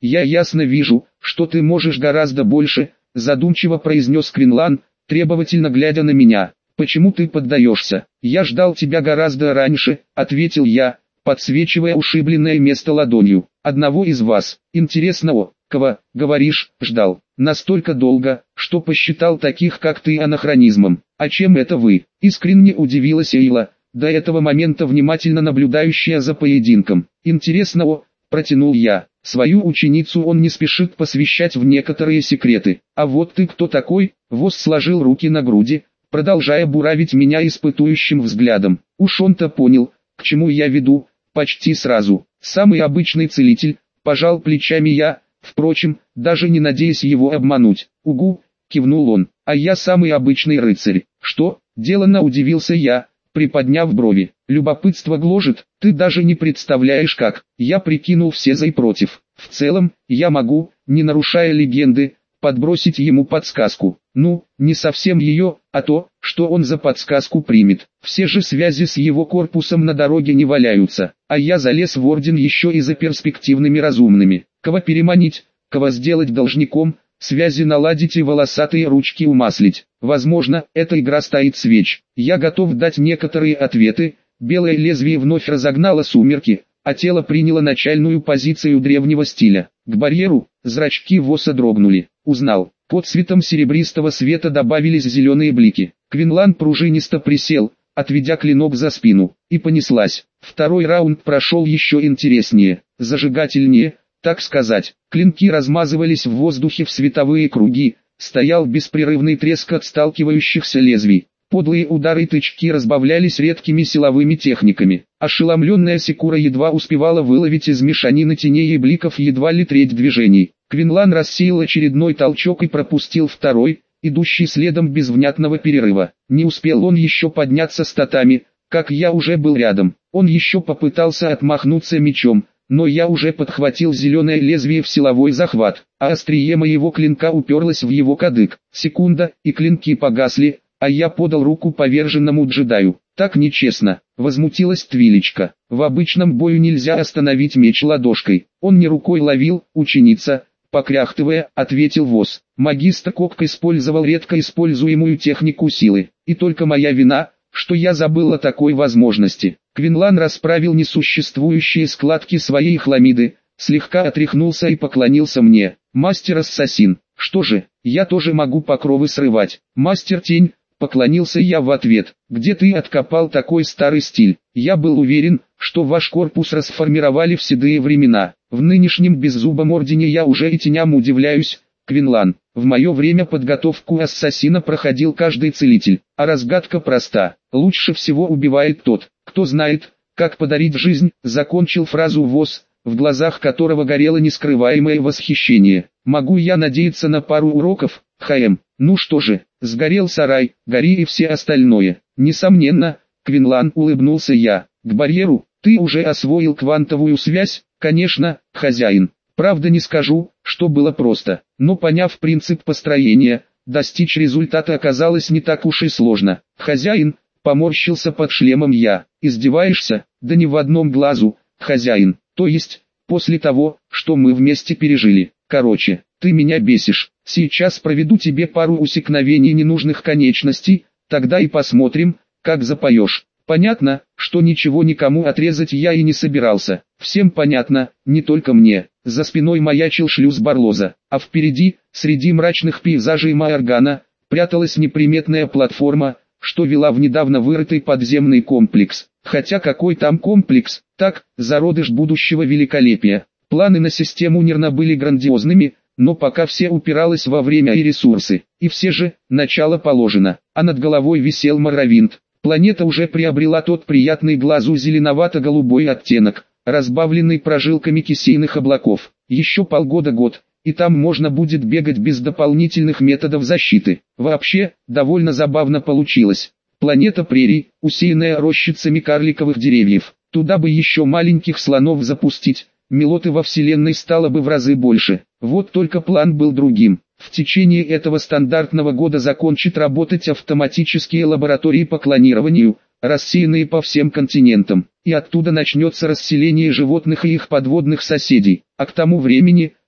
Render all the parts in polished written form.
Я ясно вижу, что ты можешь гораздо больше, задумчиво произнес Квинлан, требовательно глядя на меня. Почему ты поддаешься? Я ждал тебя гораздо раньше, ответил я, подсвечивая ушибленное место ладонью. Одного из вас. Интересного, кого, говоришь, ждал. Настолько долго, что посчитал таких как ты анахронизмом. А чем это вы? Искренне удивилась Эйла, до этого момента внимательно наблюдающая за поединком. Интересного, протянул я. Свою ученицу он не спешит посвящать в некоторые секреты. А вот ты кто такой? Вос сложил руки на груди, продолжая буравить меня испытующим взглядом. Уж он-то понял, к чему я веду, почти сразу. Самый обычный целитель, пожал плечами я, впрочем, даже не надеясь его обмануть. Угу, кивнул он, а я самый обычный рыцарь. Что? Деланно удивился я, приподняв брови. Любопытство гложет, ты даже не представляешь как. Я прикинул все за и против. В целом, я могу, не нарушая легенды, подбросить ему подсказку. Ну, не совсем ее, а то, что он за подсказку примет. Все же связи с его корпусом на дороге не валяются. А я залез в орден еще и за перспективными разумными. Кого переманить, кого сделать должником, связи наладить и волосатые ручки умаслить. Возможно, эта игра стоит свеч. Я готов дать некоторые ответы. Белое лезвие вновь разогнало сумерки, а тело приняло начальную позицию древнего стиля. К барьеру, зрачки Воса дрогнули. Узнал. Под цветом серебристого света добавились зеленые блики. Квинлан пружинисто присел, отведя клинок за спину, и понеслась. Второй раунд прошел еще интереснее, зажигательнее, так сказать. Клинки размазывались в воздухе в световые круги, стоял беспрерывный треск от сталкивающихся лезвий. Подлые удары и тычки разбавлялись редкими силовыми техниками. Ошеломленная Секура едва успевала выловить из мешанины теней и бликов едва ли треть движений. Квинлан рассеял очередной толчок и пропустил второй, идущий следом без внятного перерыва. Не успел он еще подняться с татами, как я уже был рядом. Он еще попытался отмахнуться мечом, но я уже подхватил зеленое лезвие в силовой захват, а острие моего клинка уперлось в его кадык. Секунда, и клинки погасли, а я подал руку поверженному джедаю. Так нечестно, возмутилась Твилечка. В обычном бою нельзя остановить меч ладошкой. Он не рукой ловил, ученица, покряхтывая, ответил Вос. Магистр Кок использовал редко используемую технику силы. И только моя вина, что я забыл о такой возможности. Квинлан расправил несуществующие складки своей хламиды, слегка отряхнулся и поклонился мне. Мастер-ассасин, что же, я тоже могу покровы срывать. Мастер-тень, поклонился я в ответ. Где ты откопал такой старый стиль? Я был уверен, что ваш корпус расформировали в седые времена. В нынешнем беззубом ордене я уже и теням удивляюсь. Квинлан, в мое время подготовку ассасина проходил каждый целитель, а разгадка проста. Лучше всего убивает тот, кто знает, как подарить жизнь, закончил фразу Вос, в глазах которого горело нескрываемое восхищение. Могу я надеяться на пару уроков, ХМ? Ну что же, сгорел сарай, гори и все остальное. Несомненно, Квинлан, улыбнулся я. К барьеру, ты уже освоил квантовую связь? Конечно, хозяин. Правда не скажу, что было просто, но поняв принцип построения, достичь результата оказалось не так уж и сложно. Хозяин, поморщился под шлемом я. Издеваешься? Да не в одном глазу, хозяин. То есть, после того, что мы вместе пережили. Короче, ты меня бесишь. Сейчас проведу тебе пару усекновений ненужных конечностей, тогда и посмотрим, как запоешь. Понятно, что ничего никому отрезать я и не собирался. Всем понятно, не только мне. За спиной маячил шлюз Барлоза, а впереди, среди мрачных пейзажей Маоргана, пряталась неприметная платформа, что вела в недавно вырытый подземный комплекс. Хотя какой там комплекс, так, зародыш будущего великолепия. Планы на систему Нирна были грандиозными, но пока все упиралось во время и ресурсы. И все же, начало положено, а над головой висел Моровинд. Планета уже приобрела тот приятный глазу зеленовато-голубой оттенок, разбавленный прожилками кисейных облаков. Еще полгода-год, и там можно будет бегать без дополнительных методов защиты. Вообще, довольно забавно получилось. Планета прерий, усеянная рощицами карликовых деревьев. Туда бы еще маленьких слонов запустить, милоты во вселенной стало бы в разы больше. Вот только план был другим. В течение этого стандартного года закончат работать автоматические лаборатории по клонированию, рассеянные по всем континентам, и оттуда начнется расселение животных и их подводных соседей. А к тому времени,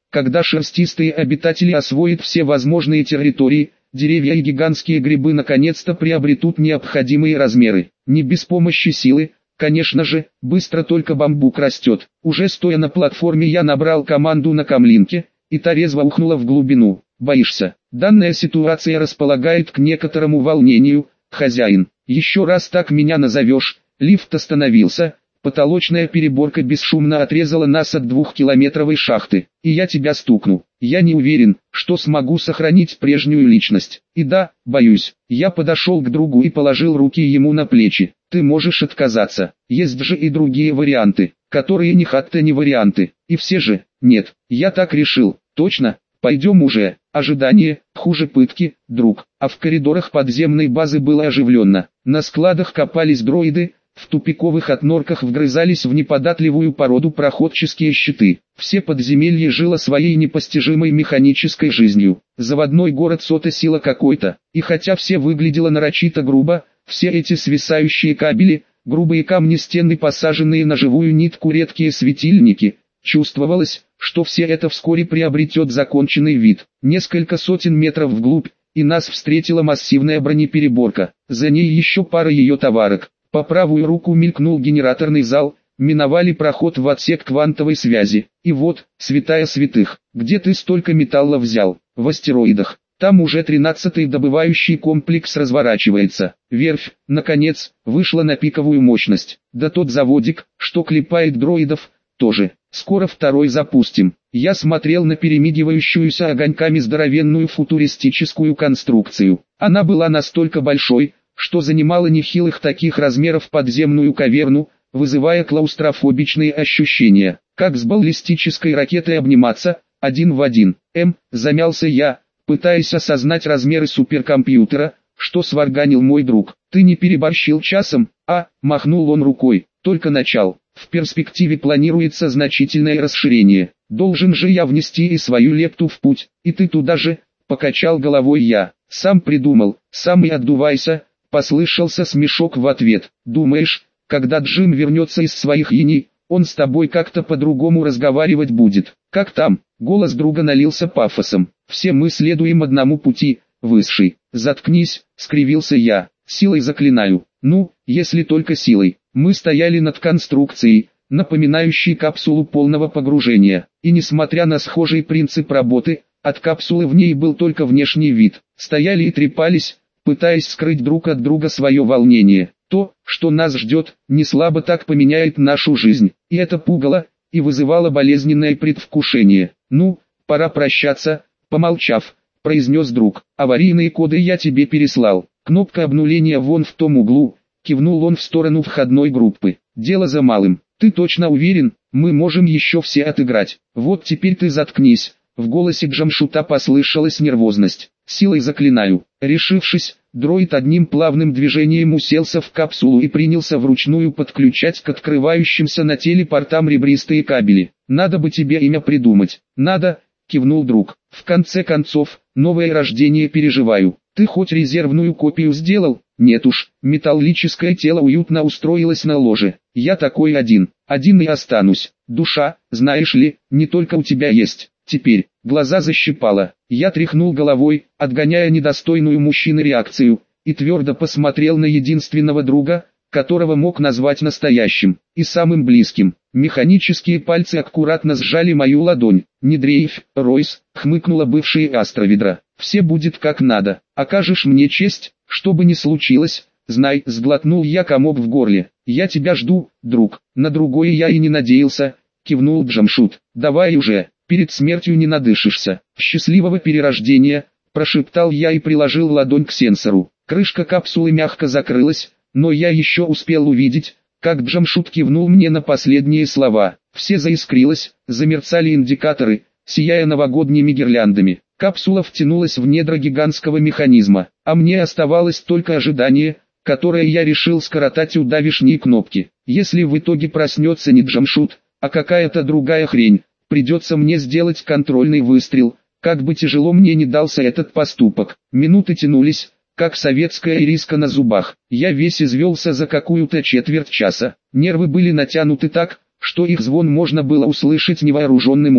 Когда шерстистые обитатели освоят все возможные территории, деревья и гигантские грибы наконец-то приобретут необходимые размеры. Не без помощи силы, конечно же, быстро только бамбук растет. Уже стоя на платформе я набрал команду на камлинке, и та резво ухнула в глубину. Боишься? Данная ситуация располагает к некоторому волнению, хозяин. Еще раз так меня назовешь. Лифт остановился. Потолочная переборка бесшумно отрезала нас от 2-километровой шахты, и я тебя стукну. Я не уверен, что смогу сохранить прежнюю личность. И да, боюсь. Я подошел к другу и положил руки ему на плечи. Ты можешь отказаться. Есть же и другие варианты, которые ни хатта не варианты. И все же, нет, я так решил. Точно? Пойдем уже. Ожидание хуже пытки, друг. А в коридорах подземной базы было оживленно. На складах копались дроиды. В тупиковых отнорках вгрызались в неподатливую породу проходческие щиты. Все подземелья жило своей непостижимой механической жизнью. Заводной город сотосило какой-то. И хотя все выглядело нарочито грубо, все эти свисающие кабели, грубые камни стены, посаженные на живую нитку редкие светильники, чувствовалось, что все это вскоре приобретет законченный вид. Несколько сотен метров вглубь, и нас встретила массивная бронепереборка. За ней еще пара ее товарок. По правую руку мелькнул генераторный зал, миновали проход в отсек квантовой связи. И вот, святая святых, где ты столько металла взял? В астероидах. Там уже 13-й добывающий комплекс разворачивается. Верфь, наконец, вышла на пиковую мощность. Да тот заводик, что клепает дроидов, тоже. Скоро второй запустим. Я смотрел на перемигивающуюся огоньками здоровенную футуристическую конструкцию. Она была настолько большой, что занимала нехилых таких размеров подземную каверну, вызывая клаустрофобичные ощущения. Как с баллистической ракетой обниматься, один в один. Замялся я, пытаясь осознать размеры суперкомпьютера, что сварганил мой друг. Ты не переборщил часом? Махнул он рукой, только начал. В перспективе планируется значительное расширение. Должен же я внести и свою лепту в путь, и ты туда же, покачал головой я. Сам придумал, сам и отдувайся. Послышался смешок в ответ. Думаешь, когда Джим вернется из своих ини, он с тобой как-то по-другому разговаривать будет? Как там? Голос друга налился пафосом. Все мы следуем одному пути, высший. Заткнись, скривился я. Силой заклинаю. Ну, если только силой. Мы стояли над конструкцией, напоминающей капсулу полного погружения. И несмотря на схожий принцип работы, от капсулы в ней был только внешний вид. Стояли и трепались, пытаясь скрыть друг от друга свое волнение. То, что нас ждет, не слабо так поменяет нашу жизнь. И это пугало, и вызывало болезненное предвкушение. Ну, пора прощаться, помолчав, произнес друг. Аварийные коды я тебе переслал. Кнопка обнуления вон в том углу, кивнул он в сторону входной группы. Дело за малым. Ты точно уверен, мы можем еще все отыграть. Вот теперь ты заткнись. В голосе Джамшута послышалась нервозность. Силой заклинаю. Решившись, дроид одним плавным движением уселся в капсулу и принялся вручную подключать к открывающимся на телепортам ребристые кабели. Надо бы тебе имя придумать. Надо, кивнул друг. В конце концов, новое рождение переживаю. Ты хоть резервную копию сделал? Нет уж, металлическое тело уютно устроилось на ложе. Я такой один и останусь. Душа, знаешь ли, не только у тебя есть. Теперь, глаза защипало. Я тряхнул головой, отгоняя недостойную мужчины реакцию, и твердо посмотрел на единственного друга, которого мог назвать настоящим, и самым близким. Механические пальцы аккуратно сжали мою ладонь. «Не дрейфь, Ройс», — хмыкнула бывшая астроведра. «Все будет как надо. Окажешь мне честь, что бы ни случилось, знай», — сглотнул я комок в горле. «Я тебя жду, друг». «На другое я и не надеялся», — кивнул Джамшут. «Давай уже, перед смертью не надышишься». «Счастливого перерождения», — прошептал я и приложил ладонь к сенсору. Крышка капсулы мягко закрылась, но я еще успел увидеть, как Джамшут кивнул мне на последние слова. Все заискрилось, замерцали индикаторы, сияя новогодними гирляндами. Капсула втянулась в недра гигантского механизма, а мне оставалось только ожидание, которое я решил скоротать у давишней кнопки. Если в итоге проснется не Джамшут, а какая-то другая хрень, придется мне сделать контрольный выстрел, как бы тяжело мне не дался этот поступок. Минуты тянулись, как советская ириска на зубах. Я весь извелся за какую-то четверть часа. Нервы были натянуты так, что их звон можно было услышать невооруженным ухом.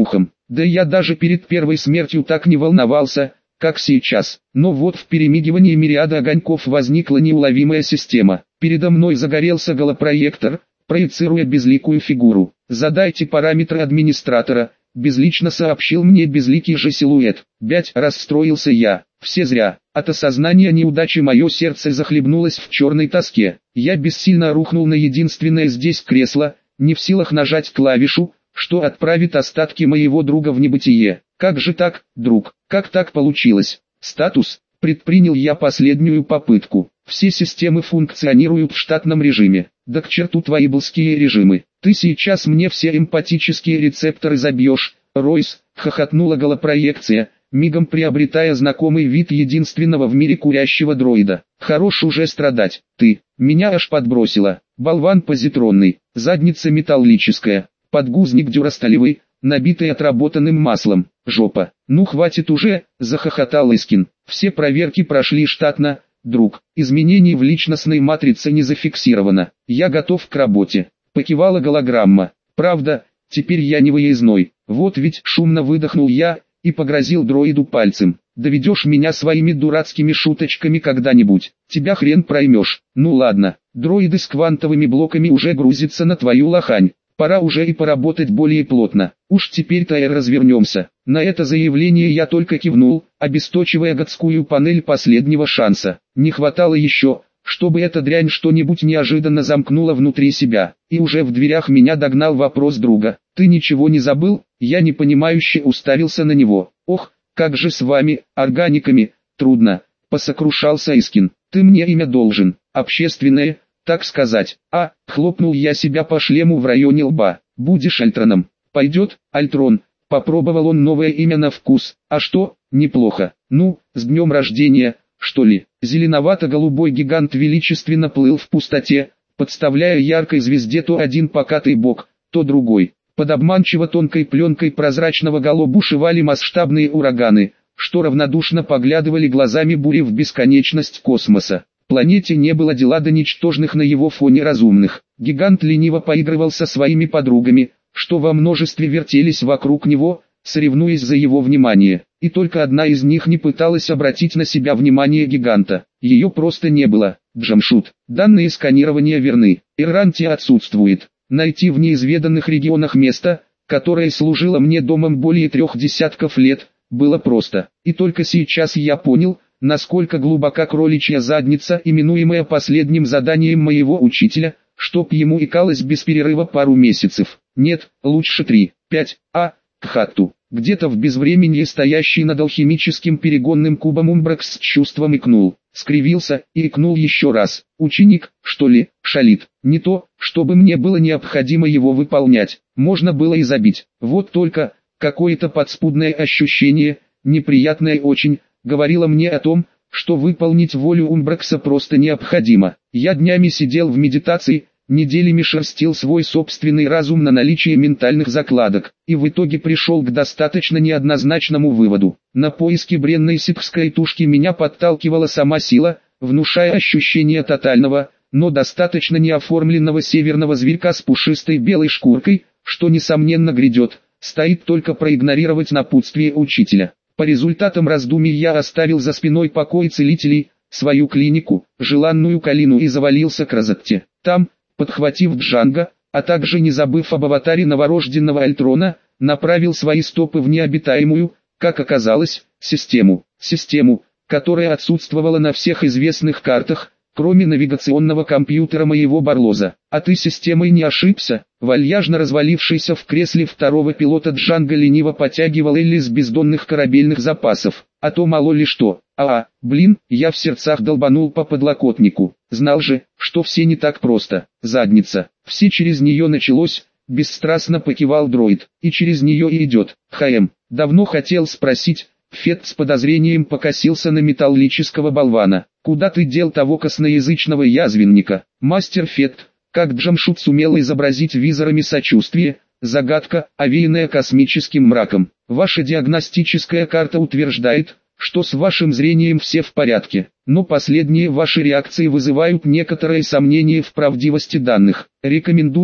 Да я даже перед первой смертью так не волновался, как сейчас. Но вот в перемигивании мириада огоньков возникла неуловимая система. Передо мной загорелся голопроектор, проецируя безликую фигуру. «Задайте параметры администратора», — безлично сообщил мне безликий же силуэт. Расстроился я. Все зря. От осознания неудачи мое сердце захлебнулось в черной тоске. Я бессильно рухнул на единственное здесь кресло, не в силах нажать клавишу, что отправит остатки моего друга в небытие. Как же так, друг? Как так получилось? Статус. Предпринял я последнюю попытку. Все системы функционируют в штатном режиме. Да к черту твои былские режимы. Ты сейчас мне все эмпатические рецепторы забьешь, Ройс, хохотнула голопроекция, мигом приобретая знакомый вид единственного в мире курящего дроида. Хорош уже страдать, ты, меня аж подбросило. Болван позитронный, задница металлическая, подгузник дюрасталевый, набитый отработанным маслом, жопа. Ну хватит уже, захохотал Искин. Все проверки прошли штатно, друг. Изменений в личностной матрице не зафиксировано. Я готов к работе. Покивала голограмма. Правда, теперь я не выездной. Вот ведь шумно выдохнул я и погрозил дроиду пальцем. Доведешь меня своими дурацкими шуточками когда-нибудь. Тебя хрен проймешь. Ну ладно, дроиды с квантовыми блоками уже грузятся на твою лохань. Пора уже и поработать более плотно. Уж теперь-то и развернемся. На это заявление я только кивнул, обесточивая гадскую панель последнего шанса. Не хватало еще, чтобы эта дрянь что-нибудь неожиданно замкнула внутри себя. И уже в дверях меня догнал вопрос друга. «Ты ничего не забыл?» Я непонимающе уставился на него. «Ох, как же с вами, органиками, трудно», — посокрушался Искин. «Ты мне имя должен, общественное, так сказать». Хлопнул я себя по шлему в районе лба. «Будешь Альтроном». «Пойдет, Альтрон». Попробовал он новое имя на вкус. «А что, неплохо. Ну, с днем рождения, что ли?» Зеленовато-голубой гигант величественно плыл в пустоте, подставляя яркой звезде то один покатый бок, то другой. Под обманчиво тонкой пленкой прозрачного гало бушевали масштабные ураганы, что равнодушно поглядывали глазами бури в бесконечность космоса. Планете не было дела до ничтожных на его фоне разумных. Гигант лениво поигрывал со своими подругами, что во множестве вертелись вокруг него, соревнуясь за его внимание. И только одна из них не пыталась обратить на себя внимание гиганта. Ее просто не было. Джамшут. Данные сканирования верны. Ирантия отсутствует. Найти в неизведанных регионах место, которое служило мне домом более 3 десятков лет, было просто. И только сейчас я понял, насколько глубока кроличья задница, именуемая последним заданием моего учителя, чтоб ему икалось без перерыва пару месяцев. Нет, лучше 3, 5, к хатту. Где-то в безвременье стоящий над алхимическим перегонным кубом Умбракс с чувством икнул, скривился и икнул еще раз. Ученик, что ли, шалит. Не то, чтобы мне было необходимо его выполнять, можно было и забить. Вот только, какое-то подспудное ощущение, неприятное очень, говорило мне о том, что выполнить волю Умбракса просто необходимо. Я днями сидел в медитации, неделями шерстил свой собственный разум на наличие ментальных закладок, и в итоге пришел к достаточно неоднозначному выводу. На поиски бренной ситхской тушки меня подталкивала сама сила, внушая ощущение тотального, но достаточно неоформленного северного зверька с пушистой белой шкуркой, что несомненно грядет, стоит только проигнорировать напутствие учителя. По результатам раздумий я оставил за спиной покой целителей, свою клинику, желанную Калину, и завалился к Розетте. Там, подхватив Джанго, а также не забыв об аватаре новорожденного Альтрона, направил свои стопы в необитаемую, как оказалось, систему. Систему, которая отсутствовала на всех известных картах, кроме навигационного компьютера моего Барлоза. А ты системой не ошибся? Вальяжно развалившийся в кресле второго пилота Джанго лениво потягивал Элли с бездонных корабельных запасов. А то мало ли что. Я в сердцах долбанул по подлокотнику. Знал же, что все не так просто. Задница. Все через нее началось, бесстрастно покивал дроид. И через нее и идет. Давно хотел спросить. Фет с подозрением покосился на металлического болвана. Куда ты дел того косноязычного язвенника? Мастер Фет, как Джамшут сумел изобразить визорами сочувствие, загадка, овеянная космическим мраком. Ваша диагностическая карта утверждает, что с вашим зрением все в порядке, но последние ваши реакции вызывают некоторые сомнения в правдивости данных. Рекомендую,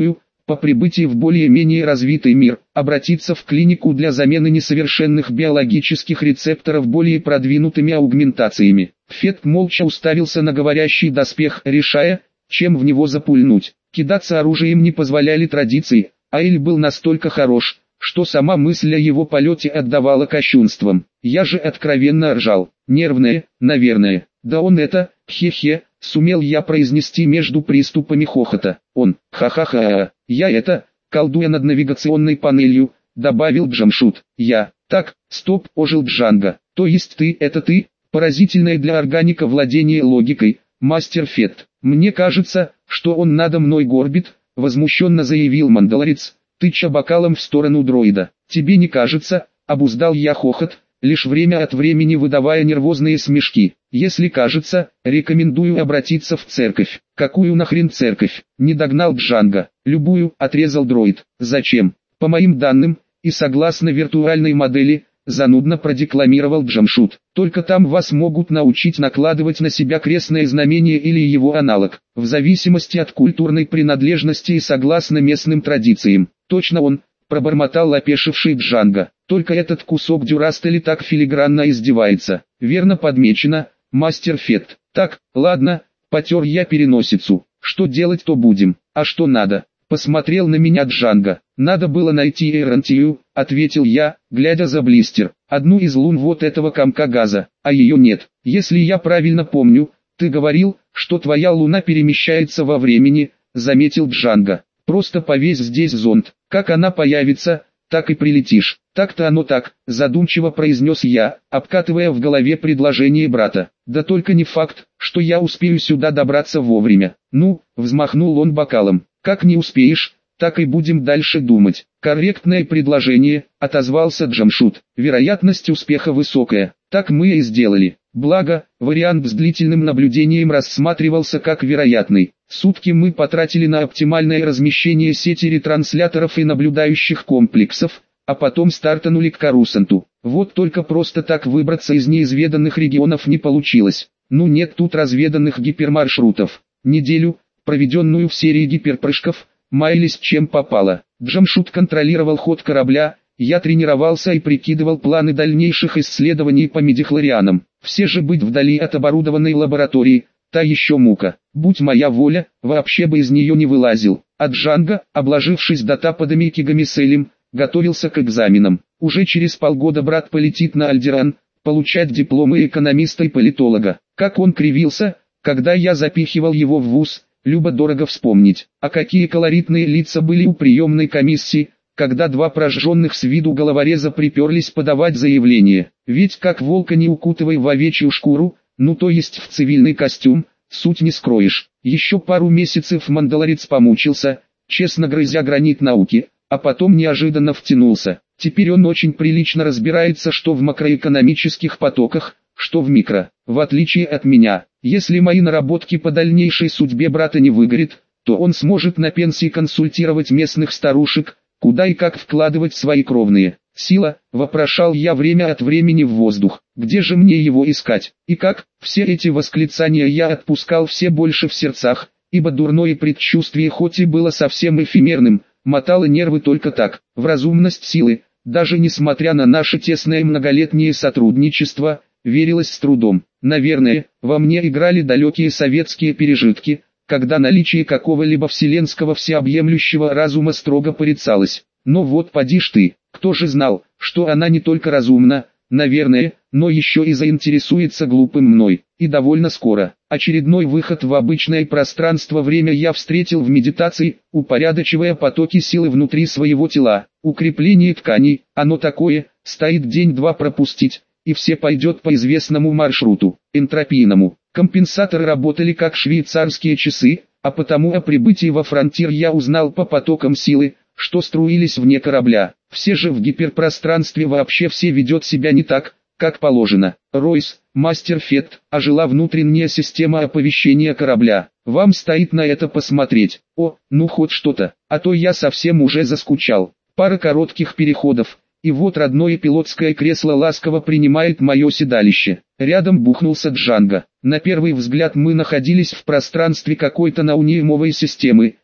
по прибытии в более-менее развитый мир, обратиться в клинику для замены несовершенных биологических рецепторов более продвинутыми аугментациями. Фет молча уставился на говорящий доспех, решая, чем в него запульнуть. Кидаться оружием не позволяли традиции, а Эль был настолько хорош, что сама мысль о его полете отдавала кощунством. Я же откровенно ржал. Нервное, наверное. Да он это, хе-хе, сумел я произнести между приступами хохота. Он, ха-ха-ха, я это, колдуя над навигационной панелью, добавил Джамшут. Я, так, стоп, ожил Джанго. То есть ты, это ты, поразительное для органика владение логикой, мастер Фет. Мне кажется, что он надо мной горбит, возмущенно заявил мандалорец, тыча бокалом в сторону дроида. Тебе не кажется, обуздал я хохот, лишь время от времени выдавая нервозные смешки. Если кажется, рекомендую обратиться в церковь. Какую нахрен церковь? Не догнал Джанго. Любую, отрезал дроид. Зачем? По моим данным, и согласно виртуальной модели, занудно продекламировал Джамшут. Только там вас могут научить накладывать на себя крестное знамение или его аналог, в зависимости от культурной принадлежности и согласно местным традициям. Точно он, пробормотал опешивший Джанго. Только этот кусок дюрастели так филигранно издевается. Верно подмечено, мастер Фет. Так, ладно, потер я переносицу. Что делать, то будем. А что надо? Посмотрел на меня Джанго. Надо было найти Эйронтию, ответил я, глядя за блистер. Одну из лун вот этого комка газа, а ее нет. Если я правильно помню, ты говорил, что твоя луна перемещается во времени, заметил Джанго. Просто повесь здесь зонд. Как она появится, так и прилетишь. Так-то оно так, задумчиво произнес я, обкатывая в голове предложение брата. Да только не факт, что я успею сюда добраться вовремя. Ну, взмахнул он бокалом. Как не успеешь, так и будем дальше думать. Корректное предложение, отозвался Джамшут. Вероятность успеха высокая. Так мы и сделали. Благо, вариант с длительным наблюдением рассматривался как вероятный. Сутки мы потратили на оптимальное размещение сети ретрансляторов и наблюдающих комплексов, а потом стартанули к Корусанту. Вот только просто так выбраться из неизведанных регионов не получилось. Ну нет тут разведанных гипермаршрутов. Неделю, проведенную в серии гиперпрыжков, маялись чем попало. Джамшут контролировал ход корабля, я тренировался и прикидывал планы дальнейших исследований по медихлорианам. Все же быть вдали от оборудованной лаборатории, та еще мука. Будь моя воля, вообще бы из нее не вылазил. А Джанго, обложившись датападами и кигамиселем, готовился к экзаменам. Уже через полгода брат полетит на Альдеран, получать дипломы экономиста и политолога. Как он кривился, когда я запихивал его в вуз, любо-дорого вспомнить. А какие колоритные лица были у приемной комиссии, когда два прожженных с виду головореза приперлись подавать заявление. Ведь как волка не укутывай в овечью шкуру, ну то есть в цивильный костюм, суть не скроешь. Еще пару месяцев мандалорец помучился, честно грызя гранит науки, а потом неожиданно втянулся. Теперь он очень прилично разбирается что в макроэкономических потоках, что в микро. В отличие от меня, если мои наработки по дальнейшей судьбе брата не выгорят, то он сможет на пенсии консультировать местных старушек, куда и как вкладывать свои кровные. Сила, вопрошал я время от времени в воздух. Где же мне его искать? И как? Все эти восклицания я отпускал все больше в сердцах, ибо дурное предчувствие хоть и было совсем эфемерным, мотало нервы только так. В разумность силы, даже несмотря на наше тесное многолетнее сотрудничество, верилось с трудом. Наверное, во мне играли далекие советские пережитки, когда наличие какого-либо вселенского всеобъемлющего разума строго порицалось. Но вот поди ж ты, кто же знал, что она не только разумна, наверное, но еще и заинтересуется глупым мной. И довольно скоро. Очередной выход в обычное пространство-время я встретил в медитации, упорядочивая потоки силы внутри своего тела. Укрепление тканей, оно такое, стоит день-два пропустить, и все пойдет по известному маршруту, энтропийному. Компенсаторы работали как швейцарские часы, а потому о прибытии во фронтир я узнал по потокам силы, что струились вне корабля. Все же в гиперпространстве вообще все ведет себя не так, как положено. Ройс, мастер Фет, ожила внутренняя система оповещения корабля. Вам стоит на это посмотреть. О, ну хоть что-то, а то я совсем уже заскучал. Пара коротких переходов, и вот родное пилотское кресло ласково принимает мое седалище. Рядом бухнулся Джанго. На первый взгляд мы находились в пространстве какой-то науниумовой системы,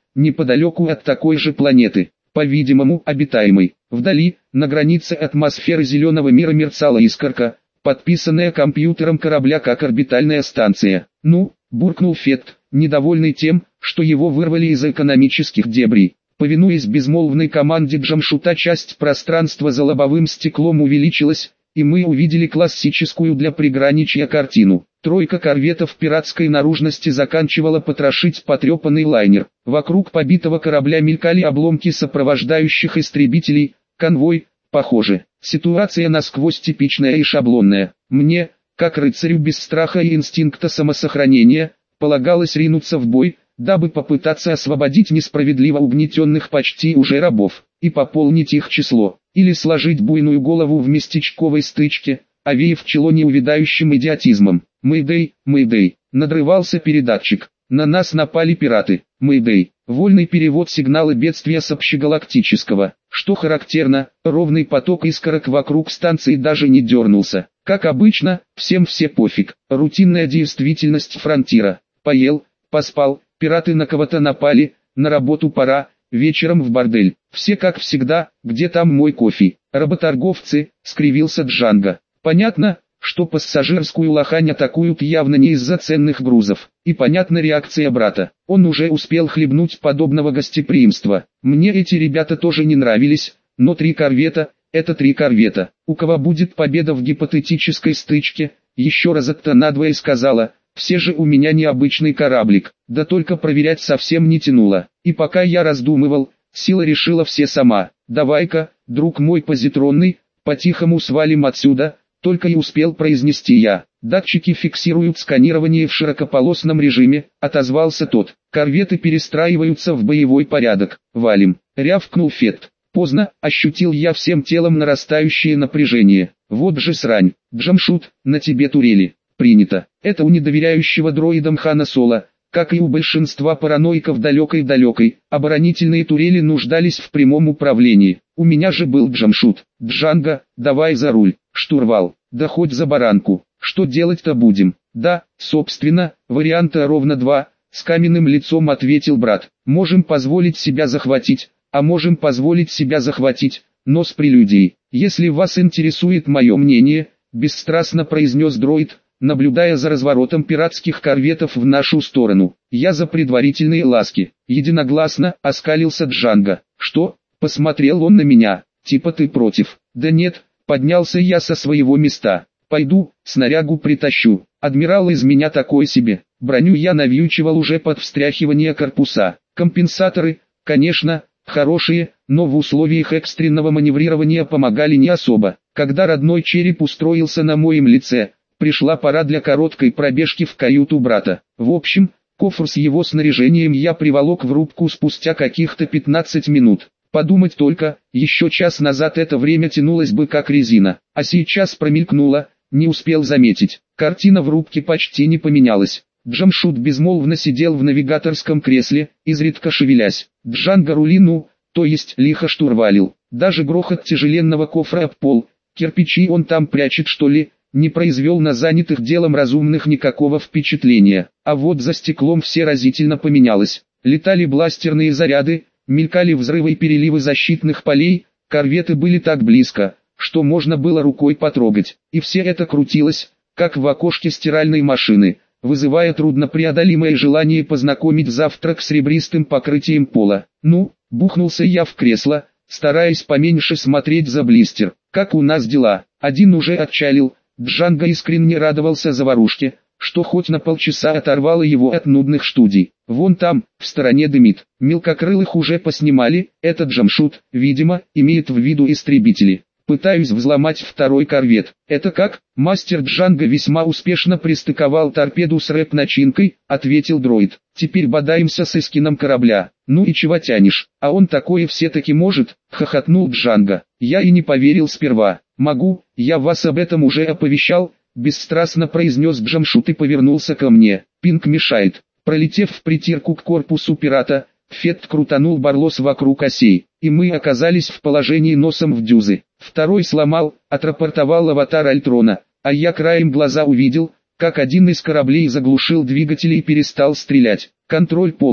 неподалеку от такой же планеты, по-видимому обитаемой. Вдали, на границе атмосферы зеленого мира мерцала искорка, подписанная компьютером корабля как орбитальная станция. «Ну», — буркнул Фетт, недовольный тем, что его вырвали из экономических дебрей. Повинуясь безмолвной команде Джамшута, часть пространства за лобовым стеклом увеличилась, и мы увидели классическую для приграничья картину. Тройка корветов пиратской наружности заканчивала потрошить потрепанный лайнер. Вокруг побитого корабля мелькали обломки сопровождающих истребителей, конвой, похоже. Ситуация насквозь типичная и шаблонная. Мне, как рыцарю без страха и инстинкта самосохранения, полагалось ринуться в бой, дабы попытаться освободить несправедливо угнетенных почти уже рабов, и пополнить их число, или сложить буйную голову в местечковой стычке, овеяв чело неувядающим идиотизмом. «Мэйдэй, мэйдэй», надрывался передатчик. «На нас напали пираты». «Мэйдэй». Вольный перевод сигнала бедствия с общегалактического. Что характерно, ровный поток искорок вокруг станции даже не дернулся. Как обычно, всем все пофиг. Рутинная действительность фронтира. Поел, поспал, пираты на кого-то напали, на работу пора, вечером в бордель. Все как всегда, где там мой кофе? Работорговцы, скривился Джанго. Понятно, что пассажирскую лохань атакуют явно не из-за ценных грузов. И понятна реакция брата. Он уже успел хлебнуть подобного гостеприимства. Мне эти ребята тоже не нравились, но 3 корвета — это 3 корвета. У кого будет победа в гипотетической стычке? Еще разок-то надвое сказала. Все же у меня необычный кораблик, да только проверять совсем не тянуло. И пока я раздумывал, сила решила все сама. Давай-ка, друг мой позитронный, по-тихому свалим отсюда. Только и успел произнести я. Датчики фиксируют сканирование в широкополосном режиме, отозвался тот. Корветы перестраиваются в боевой порядок. Валим, рявкнул Фетт. Поздно, ощутил я всем телом нарастающее напряжение. Вот же срань. Джамшут, на тебе турели. Принято. Это у недоверяющего дроидам Хана Соло, как и у большинства параноиков далекой-далекой, оборонительные турели нуждались в прямом управлении. У меня же был Джамшут. Джанго, давай за руль. Штурвал, да хоть за баранку. Что делать-то будем? Да, собственно, варианта ровно 2, с каменным лицом ответил брат. Можем позволить себя захватить, а можем позволить себя захватить, но с прелюдией. Если вас интересует мое мнение, бесстрастно произнес дроид, наблюдая за разворотом пиратских корветов в нашу сторону. Я за предварительные ласки. Единогласно оскалился Джанго. Что? Посмотрел он на меня. Типа ты против? Да нет. Поднялся я со своего места. Пойду, снарягу притащу. Адмирал из меня такой себе. Броню я навьючивал уже под встряхивание корпуса. Компенсаторы, конечно, хорошие, но в условиях экстренного маневрирования помогали не особо. Когда родной череп устроился на моем лице, пришла пора для короткой пробежки в каюту брата. В общем, кофр с его снаряжением я приволок в рубку спустя каких-то 15 минут. Подумать только, еще час назад это время тянулось бы как резина, а сейчас промелькнуло, не успел заметить. Картина в рубке почти не поменялась. Джамшут безмолвно сидел в навигаторском кресле, изредка шевелясь. Джанго рулину, то есть лихо штурвалил. Даже грохот тяжеленного кофра об пол, кирпичи он там прячет что ли, не произвел на занятых делом разумных никакого впечатления. А вот за стеклом все разительно поменялось. Летали бластерные заряды, мелькали взрывы и переливы защитных полей, корветы были так близко, что можно было рукой потрогать. И все это крутилось, как в окошке стиральной машины, вызывая труднопреодолимое желание познакомить завтрак с ребристым покрытием пола. Ну, бухнулся я в кресло, стараясь поменьше смотреть за блистер. Как у нас дела? Один уже отчалил. Джанго искренне радовался заварушке, что хоть на полчаса оторвало его от нудных студий. Вон там, в стороне дымит. Мелкокрылых уже поснимали, этот Джамшут, видимо, имеет в виду истребители. Пытаюсь взломать второй корвет. Это как? Мастер Джанго весьма успешно пристыковал торпеду с рэп-начинкой, ответил дроид. Теперь бодаемся с эскином корабля. Ну и чего тянешь? А он такое все-таки может, хохотнул Джанго. Я и не поверил сперва. Могу, я вас об этом уже оповещал, бесстрастно произнес Джамшут и повернулся ко мне. Пинг мешает. Пролетев в притирку к корпусу пирата, Фетт крутанул барлос вокруг осей, и мы оказались в положении носом в дюзы. Второй сломал, отрапортовал аватар Альтрона, а я краем глаза увидел, как один из кораблей заглушил двигатели и перестал стрелять. Контроль полный.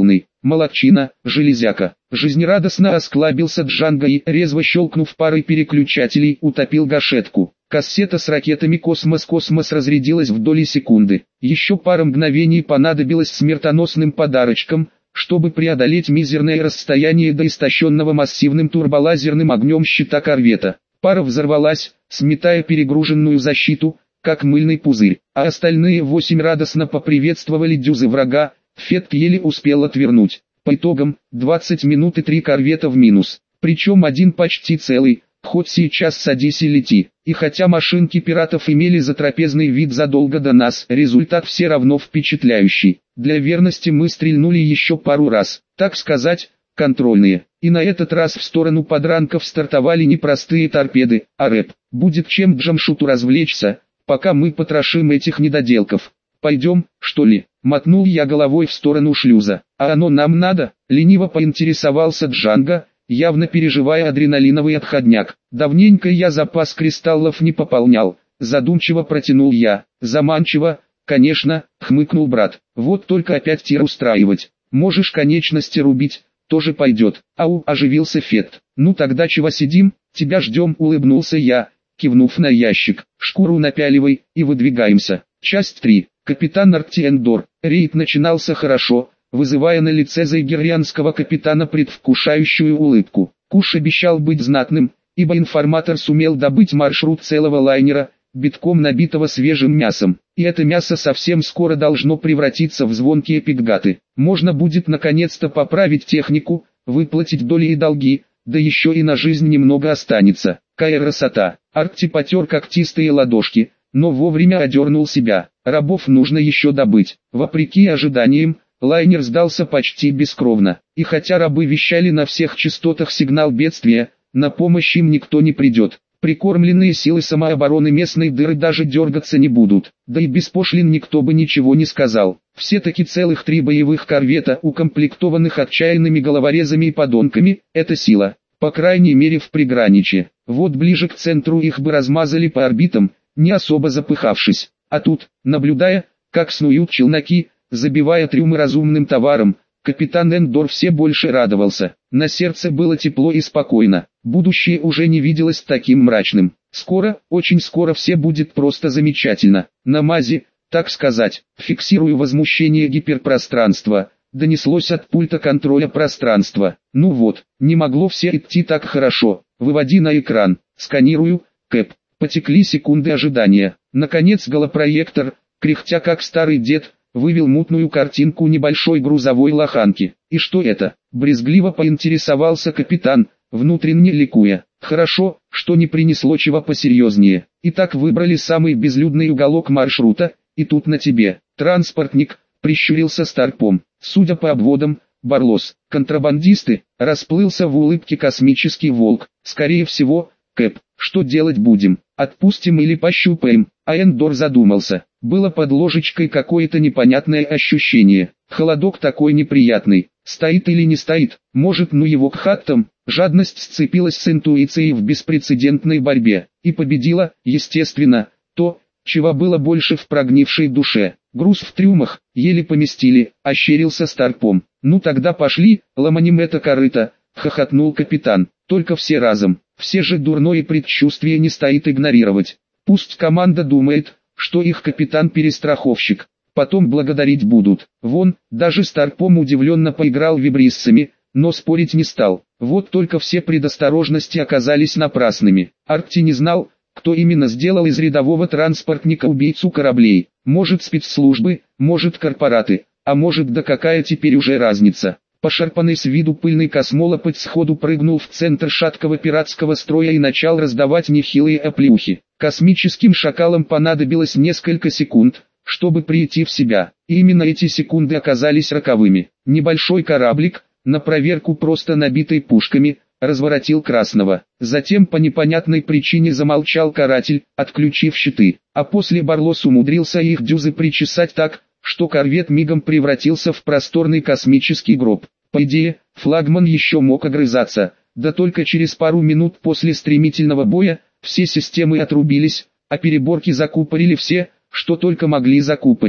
молодчина, железяка. Жизнерадостно осклабился Джанго и, резво щелкнув парой переключателей, утопил гашетку. Кассета с ракетами «Космос-Космос» разрядилась в доли секунды. Еще пара мгновений понадобилось смертоносным подарочкам, чтобы преодолеть мизерное расстояние до истощенного массивным турболазерным огнем щита корвета. Пара взорвалась, сметая перегруженную защиту, как мыльный пузырь, а остальные 8 радостно поприветствовали дюзы врага. Фетт еле успел отвернуть. По итогам, 20 минут и 3 корвета в минус. Причем один почти целый, хоть сейчас садись и лети. И хотя машинки пиратов имели затрапезный вид задолго до нас, результат все равно впечатляющий. Для верности мы стрельнули еще пару раз, так сказать, контрольные. И на этот раз в сторону подранков стартовали не простые торпеды, а рэп. Будет чем Джамшуту развлечься, пока мы потрошим этих недоделков. «Пойдем, что ли?» — мотнул я головой в сторону шлюза. «А оно нам надо?» — лениво поинтересовался Джанго, явно переживая адреналиновый отходняк. «Давненько я запас кристаллов не пополнял», — задумчиво протянул я. «Заманчиво, конечно», — хмыкнул брат. «Вот только опять тир устраивать. Можешь конечности рубить, тоже пойдет». «Ау», — оживился Фетт. «Ну тогда чего сидим, тебя ждем», — улыбнулся я, кивнув на ящик. «Шкуру напяливай, и выдвигаемся». Часть 3. Капитан Артиендор. Рейд начинался хорошо, вызывая на лице зайгеррианского капитана предвкушающую улыбку. Куш обещал быть знатным, ибо информатор сумел добыть маршрут целого лайнера, битком набитого свежим мясом. И это мясо совсем скоро должно превратиться в звонкие пикгаты. Можно будет наконец-то поправить технику, выплатить доли и долги, да еще и на жизнь немного останется. Какая красота! Арти потер когтистые ладошки, но вовремя одернул себя. Рабов нужно еще добыть. Вопреки ожиданиям, лайнер сдался почти бескровно. И хотя рабы вещали на всех частотах сигнал бедствия, на помощь им никто не придет. Прикормленные силы самообороны местной дыры даже дергаться не будут. Да и без пошлин никто бы ничего не сказал. Все-таки целых 3 боевых корвета, укомплектованных отчаянными головорезами и подонками, это сила. По крайней мере в приграничье. Вот ближе к центру их бы размазали по орбитам, не особо запыхавшись. А тут, наблюдая, как снуют челноки, забивая трюмы разумным товаром, капитан Эндор все больше радовался. На сердце было тепло и спокойно. Будущее уже не виделось таким мрачным. Скоро, очень скоро все будет просто замечательно. На мази, так сказать, фиксирую возмущение гиперпространства. Донеслось от пульта контроля пространства. Ну вот, не могло все идти так хорошо. Выводи на экран. Сканирую, Кэп. Потекли секунды ожидания. Наконец голопроектор, кряхтя как старый дед, вывел мутную картинку небольшой грузовой лоханки. «И что это?» — брезгливо поинтересовался капитан, внутренне ликуя. «Хорошо, что не принесло чего посерьезнее. Итак, выбрали самый безлюдный уголок маршрута, и тут на тебе. Транспортник», — прищурился Старпом. «Судя по обводам, Барлос, контрабандисты», — расплылся в улыбке космический волк. «Скорее всего, Кэп, что делать будем? Отпустим или пощупаем?» А Эндор задумался. Было под ложечкой какое-то непонятное ощущение. Холодок такой неприятный. Стоит или не стоит? Может, ну его к хаттам? Жадность сцепилась с интуицией в беспрецедентной борьбе. И победила, естественно, то, чего было больше в прогнившей душе. Груз в трюмах, еле поместили, ощерился Старпом. «Ну тогда пошли, ломанем это корыто», — хохотнул капитан. «Только все разом. Все же дурное предчувствие не стоит игнорировать. Пусть команда думает, что их капитан-перестраховщик. Потом благодарить будут». Вон, даже Старпом удивленно поиграл вибриссами, но спорить не стал. Вот только все предосторожности оказались напрасными. Арти не знал, кто именно сделал из рядового транспортника убийцу кораблей. Может спецслужбы, может корпораты, а может да какая теперь уже разница. Пошарпанный с виду пыльный космолопать сходу прыгнул в центр шаткого пиратского строя и начал раздавать нехилые оплеухи. Космическим шакалам понадобилось несколько секунд, чтобы прийти в себя. И именно эти секунды оказались роковыми. Небольшой кораблик, на проверку просто набитый пушками, разворотил красного. Затем по непонятной причине замолчал каратель, отключив щиты. А после Барлос умудрился их дюзы причесать так, что корвет мигом превратился в просторный космический гроб. По идее, флагман еще мог огрызаться, да только через пару минут после стремительного боя, все системы отрубились, а переборки закупорили все, что только могли закупорить.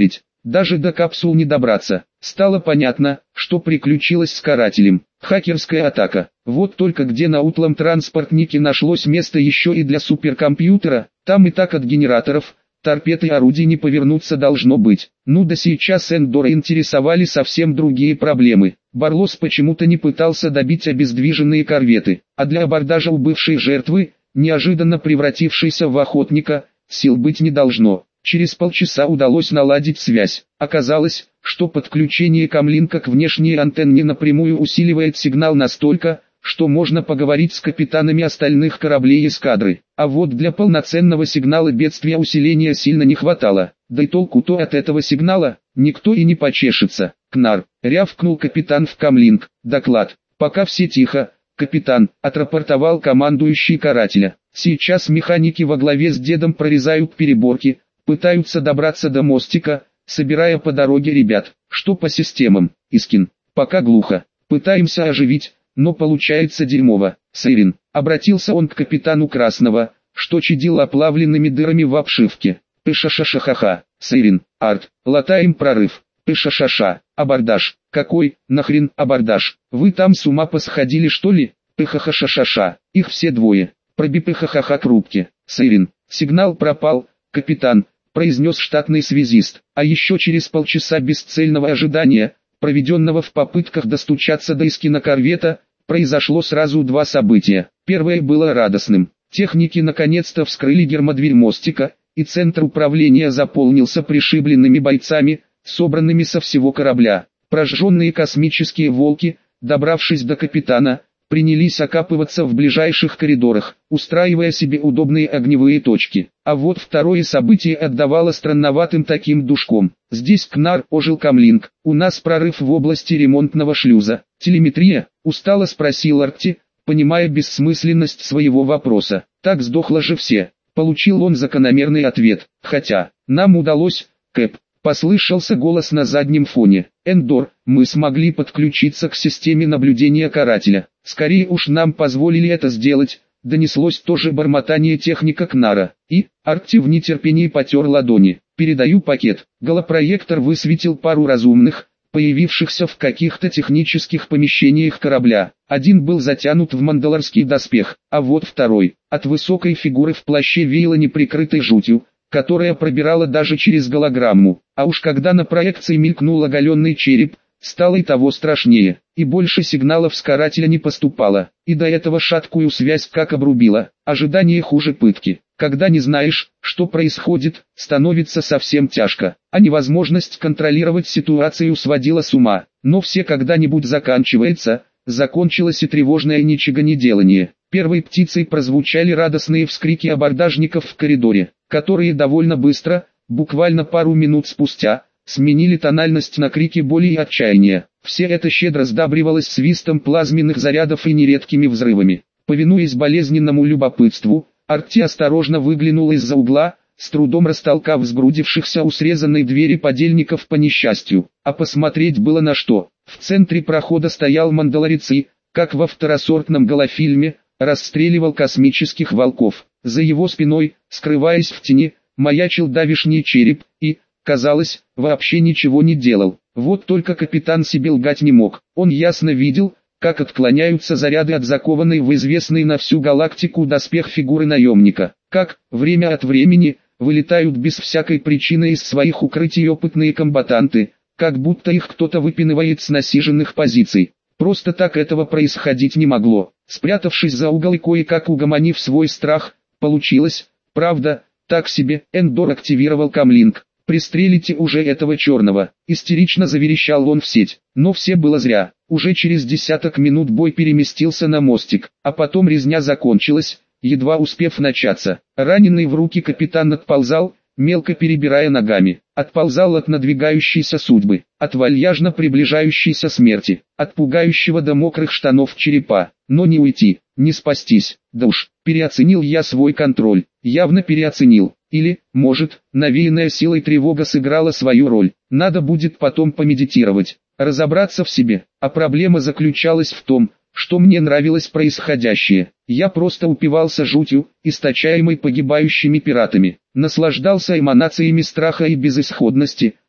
даже до капсул не добраться. Стало понятно, что приключилось с карателем. Хакерская атака. Вот только где на утлом транспортнике нашлось место еще и для суперкомпьютера, там и так от генераторов, торпед и орудий не повернуться должно быть. Ну да сейчас Эндора интересовали совсем другие проблемы. Барлос почему-то не пытался добить обездвиженные корветы, а для абордажа у бывшей жертвы, неожиданно превратившейся в охотника, сил быть не должно. Через полчаса удалось наладить связь. Оказалось, что подключение камлинка к внешней антенне напрямую усиливает сигнал настолько, что можно поговорить с капитанами остальных кораблей эскадры. А вот для полноценного сигнала бедствия усиления сильно не хватало. Да и толку-то от этого сигнала, никто и не почешется. «Кнар», — рявкнул капитан в камлинг. «Доклад. Пока все тихо, капитан», — отрапортовал командующий карателя. «Сейчас механики во главе с дедом прорезают переборки, пытаются добраться до мостика, собирая по дороге ребят. Что по системам, Искин? Пока глухо. Пытаемся оживить, но получается дерьмово. Сейрин», — обратился он к капитану Красного, что чадил оплавленными дырами в обшивке. «Пышашашахаха, Сейрин, арт, латаем прорыв. Пышашаша, абордаж. Какой, нахрен, абордаж? Вы там с ума посходили что ли? Пыхахашашаша, их все двое. Пробипыхахаха к рубке. Сейрин, сигнал пропал, капитан», — произнес штатный связист. А еще через полчаса бесцельного ожидания, проведенного в попытках достучаться до Искина корвета, произошло сразу два события. Первое было радостным. Техники наконец-то вскрыли гермодверь мостика, и центр управления заполнился пришибленными бойцами, собранными со всего корабля. Прожженные космические волки, добравшись до капитана, принялись окапываться в ближайших коридорах, устраивая себе удобные огневые точки. А вот второе событие отдавало странноватым таким душком. «Здесь, Кнар», — ожил камлинг, — «у нас прорыв в области ремонтного шлюза». «Телеметрия?» — устало спросил Арти, понимая бессмысленность своего вопроса. «Так сдохло же все». Получил он закономерный ответ. «Хотя, нам удалось, Кэп». Послышался голос на заднем фоне. «Эндор, мы смогли подключиться к системе наблюдения карателя. Скорее уж нам позволили это сделать», — донеслось тоже бормотание техника Кнара. И Арти в нетерпении потер ладони. «Передаю пакет». Голопроектор высветил пару разумных, появившихся в каких-то технических помещениях корабля. Один был затянут в мандалорский доспех, а вот второй, от высокой фигуры в плаще веяло неприкрытой жутью, которая пробирала даже через голограмму. А уж когда на проекции мелькнул оголенный череп, стало и того страшнее, и больше сигналов с карателя не поступало, и до этого шаткую связь как обрубило. Ожидание хуже пытки. Когда не знаешь, что происходит, становится совсем тяжко, а невозможность контролировать ситуацию сводила с ума. Но все когда-нибудь заканчивается, закончилось и тревожное ничегонеделание. Первой птицей прозвучали радостные вскрики абордажников в коридоре, которые довольно быстро, буквально пару минут спустя, сменили тональность на крики боли и отчаяния. Все это щедро сдабривалось свистом плазменных зарядов и нередкими взрывами. Повинуясь болезненному любопытству, Арти осторожно выглянул из-за угла, с трудом растолкав сгрудившихся у срезанной двери подельников по несчастью. А посмотреть было на что. В центре прохода стоял мандалорец и, как во второсортном голофильме, расстреливал космических волков. За его спиной, скрываясь в тени, маячил давишний череп и, казалось, вообще ничего не делал. Вот только капитан себе лгать не мог. Он ясно видел, как отклоняются заряды от закованной в известный на всю галактику доспех фигуры наемника. Как, время от времени, вылетают без всякой причины из своих укрытий опытные комбатанты, как будто их кто-то выпинывает с насиженных позиций. Просто так этого происходить не могло. Спрятавшись за угол и кое-как угомонив свой страх, получилось, правда, так себе. Эндор активировал камлинг. «Пристрелите уже этого черного!» Истерично заверещал он в сеть. Но все было зря. Уже через десяток минут бой переместился на мостик, а потом резня закончилась, едва успев начаться. Раненый в руки капитан отползал, мелко перебирая ногами. Отползал от надвигающейся судьбы, от вальяжно приближающейся смерти, от пугающего до мокрых штанов черепа. Но не уйти, не спастись. Да уж, переоценил я свой контроль. Явно переоценил. Или, может, навеянная силой тревога сыграла свою роль. Надо будет потом помедитировать, разобраться в себе. А проблема заключалась в том, что мне нравилось происходящее. Я просто упивался жутью, источаемой погибающими пиратами. Наслаждался эманациями страха и безысходности,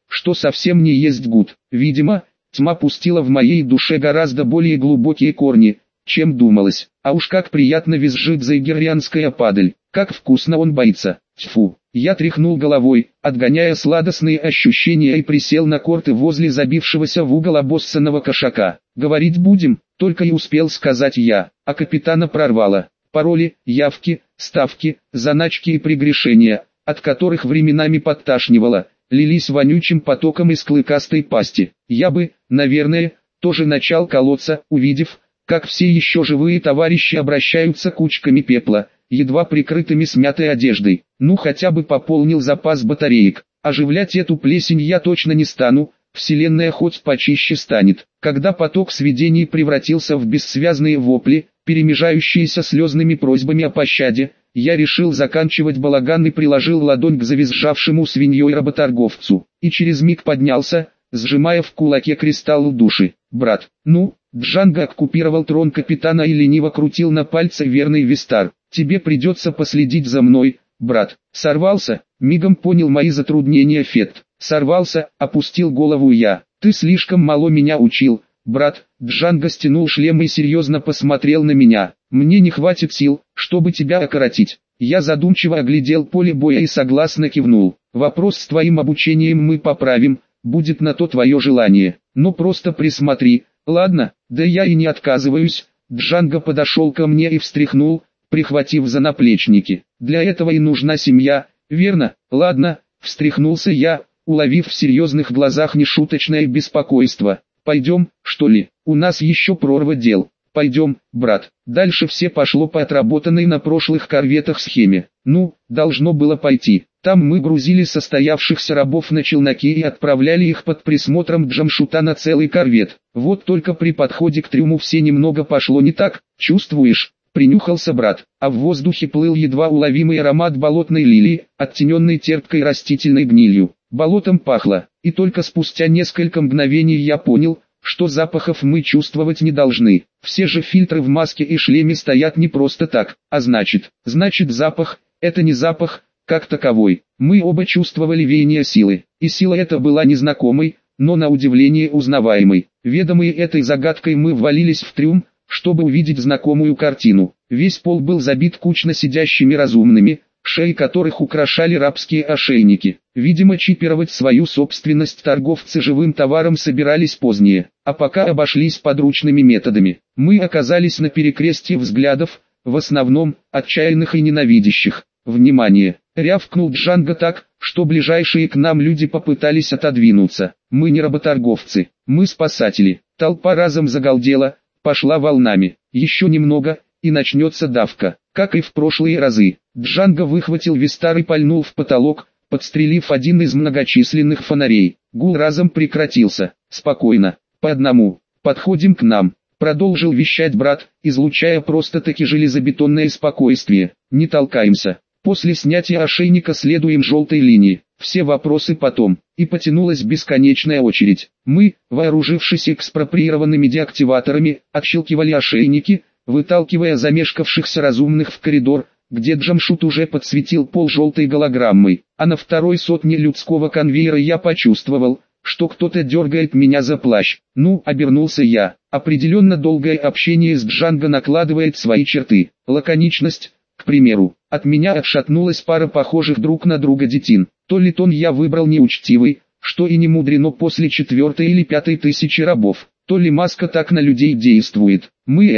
что совсем не есть гуд. Видимо, тьма пустила в моей душе гораздо более глубокие корни, чем думалось. А уж как приятно визжит зайгеррианская падаль, как вкусно он боится. Тьфу. Я тряхнул головой, отгоняя сладостные ощущения, и присел на корты возле забившегося в угол обоссанного кошака. «Говорить будем», — только и успел сказать я, а капитана прорвало. Пароли, явки, ставки, заначки и прегрешения, от которых временами подташнивало, лились вонючим потоком из клыкастой пасти. Я бы, наверное, тоже начал колоться, увидев, как все еще живые товарищи обращаются кучками пепла, едва прикрытыми смятой одеждой. Ну хотя бы пополнил запас батареек. Оживлять эту плесень я точно не стану, вселенная хоть почище станет. Когда поток сведений превратился в бессвязные вопли, перемежающиеся слезными просьбами о пощаде, я решил заканчивать балаган и приложил ладонь к завизжавшему свиньей работорговцу. И через миг поднялся, сжимая в кулаке кристалл души. «Брат, ну?» Джанго оккупировал трон капитана и лениво крутил на пальце верный вистар. «Тебе придется последить за мной, брат». Сорвался, мигом понял мои затруднения Фет. Сорвался, опустил голову я. «Ты слишком мало меня учил, брат». Джанго стянул шлем и серьезно посмотрел на меня. «Мне не хватит сил, чтобы тебя окоротить». Я задумчиво оглядел поле боя и согласно кивнул. «Вопрос с твоим обучением мы поправим, будет на то твое желание. Но просто присмотри». «Ладно, да я и не отказываюсь». Джанго подошел ко мне и встряхнул, прихватив за наплечники. «Для этого и нужна семья, верно?» «Ладно», встряхнулся я, уловив в серьезных глазах нешуточное беспокойство. «Пойдем, что ли? У нас еще прорва дел». «Пойдем, брат». Дальше все пошло по отработанной на прошлых корветах схеме. Ну, должно было пойти. Там мы грузили состоявшихся рабов на челноки и отправляли их под присмотром Джамшута на целый корвет. Вот только при подходе к трюму все немного пошло не так, чувствуешь? Принюхался брат, а в воздухе плыл едва уловимый аромат болотной лилии, оттененной терпкой растительной гнилью. Болотом пахло, и только спустя несколько мгновений я понял, что запахов мы чувствовать не должны. Все же фильтры в маске и шлеме стоят не просто так, а значит запах, это не запах, как таковой. Мы оба чувствовали веяние силы, и сила эта была незнакомой, но на удивление узнаваемой. Ведомые этой загадкой мы ввалились в трюм, чтобы увидеть знакомую картину. Весь пол был забит кучно сидящими разумными, шеи которых украшали рабские ошейники. Видимо, чипировать свою собственность торговцы живым товаром собирались позднее, а пока обошлись подручными методами. Мы оказались на перекрестье взглядов, в основном, отчаянных и ненавидящих. «Внимание!» — рявкнул Джанго так, что ближайшие к нам люди попытались отодвинуться. «Мы не работорговцы, мы спасатели». Толпа разом загалдела, пошла волнами. Еще немного, и начнется давка. Как и в прошлые разы, Джанго выхватил вистар и пальнул в потолок, подстрелив один из многочисленных фонарей. Гул разом прекратился. «Спокойно, по одному. Подходим к нам», — продолжил вещать брат, излучая просто-таки железобетонное спокойствие. «Не толкаемся. После снятия ошейника следуем желтой линии. Все вопросы потом». И потянулась бесконечная очередь. Мы, вооружившись экспроприированными деактиваторами, отщелкивали ошейники, выталкивая замешкавшихся разумных в коридор, где Джамшут уже подсветил пол желтой голограммой. А на второй сотне людского конвейера я почувствовал, что кто-то дергает меня за плащ. Ну, обернулся я. Определенно долгое общение с Джанго накладывает свои черты. Лаконичность, к примеру. От меня отшатнулась пара похожих друг на друга детин. То ли тон я выбрал неучтивый, что и не мудрено после 4-й или 5-й тысячи рабов, то ли маска так на людей действует.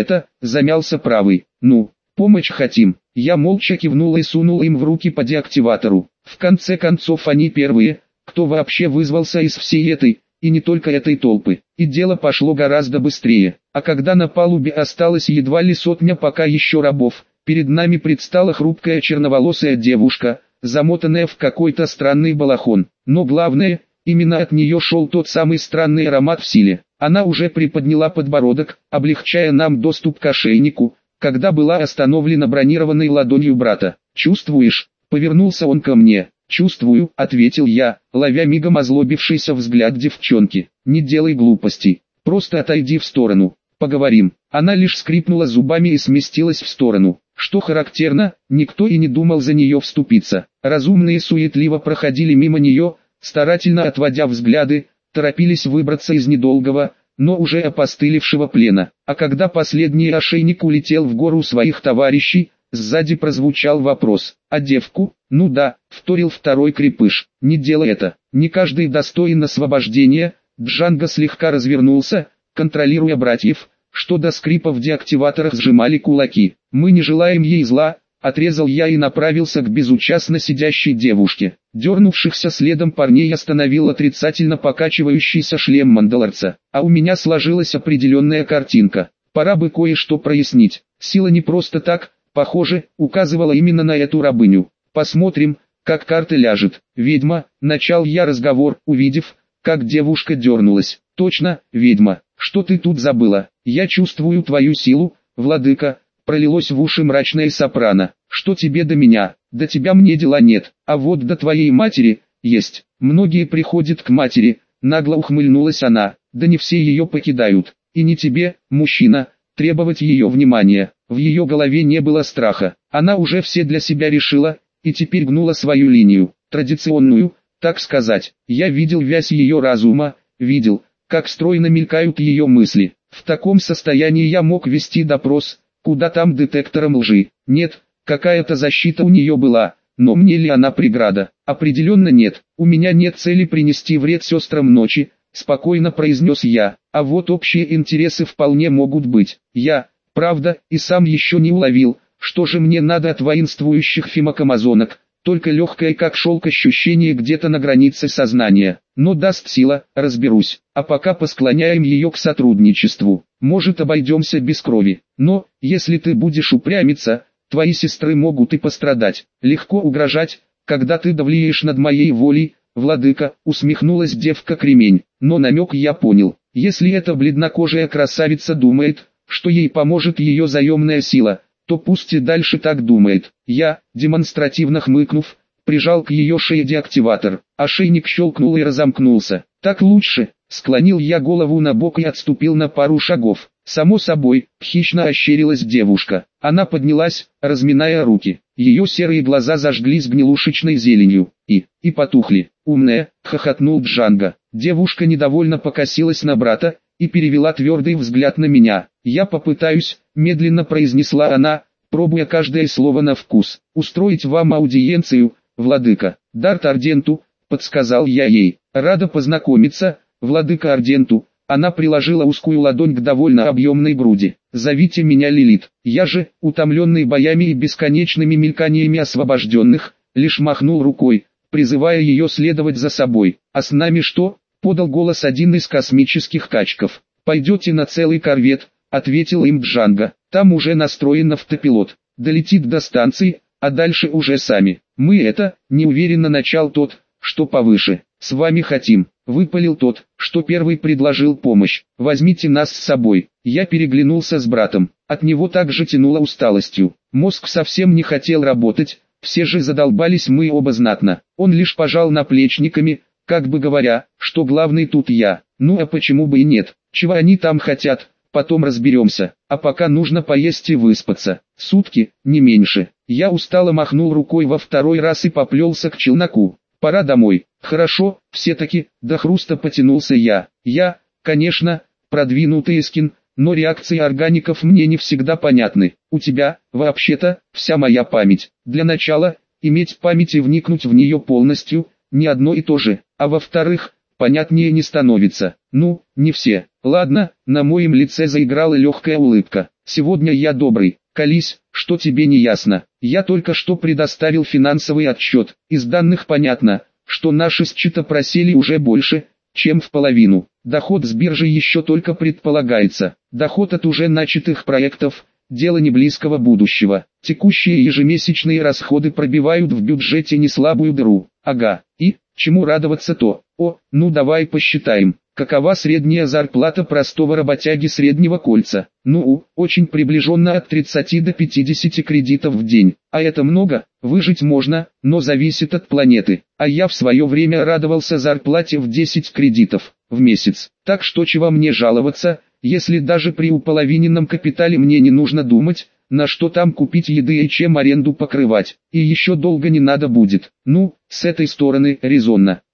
Замялся правый. «Ну, помощь хотим». Я молча кивнул и сунул им в руки по деактиватору. В конце концов они первые, кто вообще вызвался из всей этой, и не только этой толпы. И дело пошло гораздо быстрее. А когда на палубе осталось едва ли сотня пока еще рабов, перед нами предстала хрупкая черноволосая девушка, замотанная в какой-то странный балахон. Но главное, именно от нее шел тот самый странный аромат в силе. Она уже приподняла подбородок, облегчая нам доступ к ошейнику, когда была остановлена бронированной ладонью брата. «Чувствуешь?» — повернулся он ко мне. «Чувствую», — ответил я, ловя мигом озлобившийся взгляд девчонки. «Не делай глупостей, просто отойди в сторону, поговорим». Она лишь скрипнула зубами и сместилась в сторону. Что характерно, никто и не думал за нее вступиться. Разумные суетливо проходили мимо нее, старательно отводя взгляды, торопились выбраться из недолгого, но уже опостылевшего плена. А когда последний ошейник улетел в гору своих товарищей, сзади прозвучал вопрос: «А девку?» «Ну да», — вторил второй крепыш, — «не делай это, не каждый достоин освобождения». Джанго слегка развернулся, контролируя братьев, что до скрипа в деактиваторах сжимали кулаки. «Мы не желаем ей зла», — отрезал я и направился к безучастно сидящей девушке. Дернувшихся следом парней остановил отрицательно покачивающийся шлем мандалорца. А у меня сложилась определенная картинка. Пора бы кое-что прояснить. Сила не просто так, похоже, указывала именно на эту рабыню. Посмотрим, как карта ляжет. «Ведьма», — начал я разговор, увидев, как девушка дернулась. «Точно, ведьма, что ты тут забыла? Я чувствую твою силу, владыка», — пролилось в уши мрачное сопрано. «Что тебе до меня? До тебя мне дела нет, а вот до твоей матери есть. Многие приходят к матери», — нагло ухмыльнулась она, — «да не все ее покидают. И не тебе, мужчина, требовать ее внимания». В ее голове не было страха, она уже все для себя решила, и теперь гнула свою линию, традиционную, так сказать. Я видел вязь ее разума, видел, как стройно мелькают ее мысли. В таком состоянии я мог вести допрос, куда там детектором лжи. Нет, какая-то защита у нее была, но мне ли она преграда? Определенно нет, у меня нет цели принести вред сестрам ночи, спокойно произнес я, а вот общие интересы вполне могут быть. Я, правда, и сам еще не уловил, что же мне надо от воинствующих фимок-амазонок, только легкое как шелк ощущение где-то на границе сознания. Но даст сила, разберусь, а пока посклоняем ее к сотрудничеству. Может, обойдемся без крови, но, если ты будешь упрямиться, твои сестры могут и пострадать. Легко угрожать, когда ты давлеешь над моей волей, владыка, усмехнулась девка-кремень, но намек я понял. Если эта бледнокожая красавица думает, что ей поможет ее заемная сила, то пусть и дальше так думает. Я, демонстративно хмыкнув, прижал к ее шее деактиватор. Ошейник щелкнул и разомкнулся. «Так лучше», — склонил я голову на бок и отступил на пару шагов. Само собой, хищно ощерилась девушка. Она поднялась, разминая руки. Ее серые глаза зажглись гнилушечной зеленью. И потухли. «Умная», — хохотнул Джанго. Девушка недовольно покосилась на брата и перевела твердый взгляд на меня. «Я попытаюсь», — медленно произнесла она, пробуя каждое слово на вкус. «Устроить вам аудиенцию, владыка». «Дарт Арденту», — подсказал я ей. «Рада познакомиться, владыка Арденту». Она приложила узкую ладонь к довольно объемной груди. «Зовите меня Лилит». Я же, утомленный боями и бесконечными мельканиями освобожденных, лишь махнул рукой, призывая ее следовать за собой. «А с нами что?» — подал голос один из космических качков. «Пойдете на целый корвет», — ответил им Джанго. «Там уже настроен автопилот. Долетит до станции, а дальше уже сами». «Мы это», — неуверенно начал тот, что повыше. «С вами хотим», — выпалил тот, что первый предложил помощь. «Возьмите нас с собой». Я переглянулся с братом. От него также тянуло усталостью. Мозг совсем не хотел работать, все же задолбались мы оба знатно. Он лишь пожал наплечниками, как бы говоря, что главный тут я. Ну а почему бы и нет? Чего они там хотят, потом разберемся. А пока нужно поесть и выспаться. Сутки, не меньше. Я устало махнул рукой во второй раз и поплелся к челноку. Пора домой. Хорошо, все-таки, до хруста потянулся я. Я, конечно, продвинутый скин, но реакции органиков мне не всегда понятны. У тебя, вообще-то, вся моя память. Для начала, иметь память и вникнуть в нее полностью, не одно и то же. А во-вторых, понятнее не становится. Ну, не все. Ладно, на моем лице заиграла легкая улыбка. Сегодня я добрый. Колись, что тебе не ясно. Я только что предоставил финансовый отчет. Из данных понятно, что наши счета просели уже больше, чем в половину. Доход с биржи еще только предполагается. Доход от уже начатых проектов – дело не близкого будущего. Текущие ежемесячные расходы пробивают в бюджете неслабую дыру. Ага, и, чему радоваться-то? О, ну давай посчитаем. Какова средняя зарплата простого работяги среднего кольца? Ну, очень приближенно от 30 до 50 кредитов в день. А это много? Выжить можно, но зависит от планеты. А я в свое время радовался зарплате в 10 кредитов в месяц. Так что чего мне жаловаться, если даже при уполовиненном капитале мне не нужно думать, на что там купить еды и чем аренду покрывать. И еще долго не надо будет. Ну, с этой стороны резонно.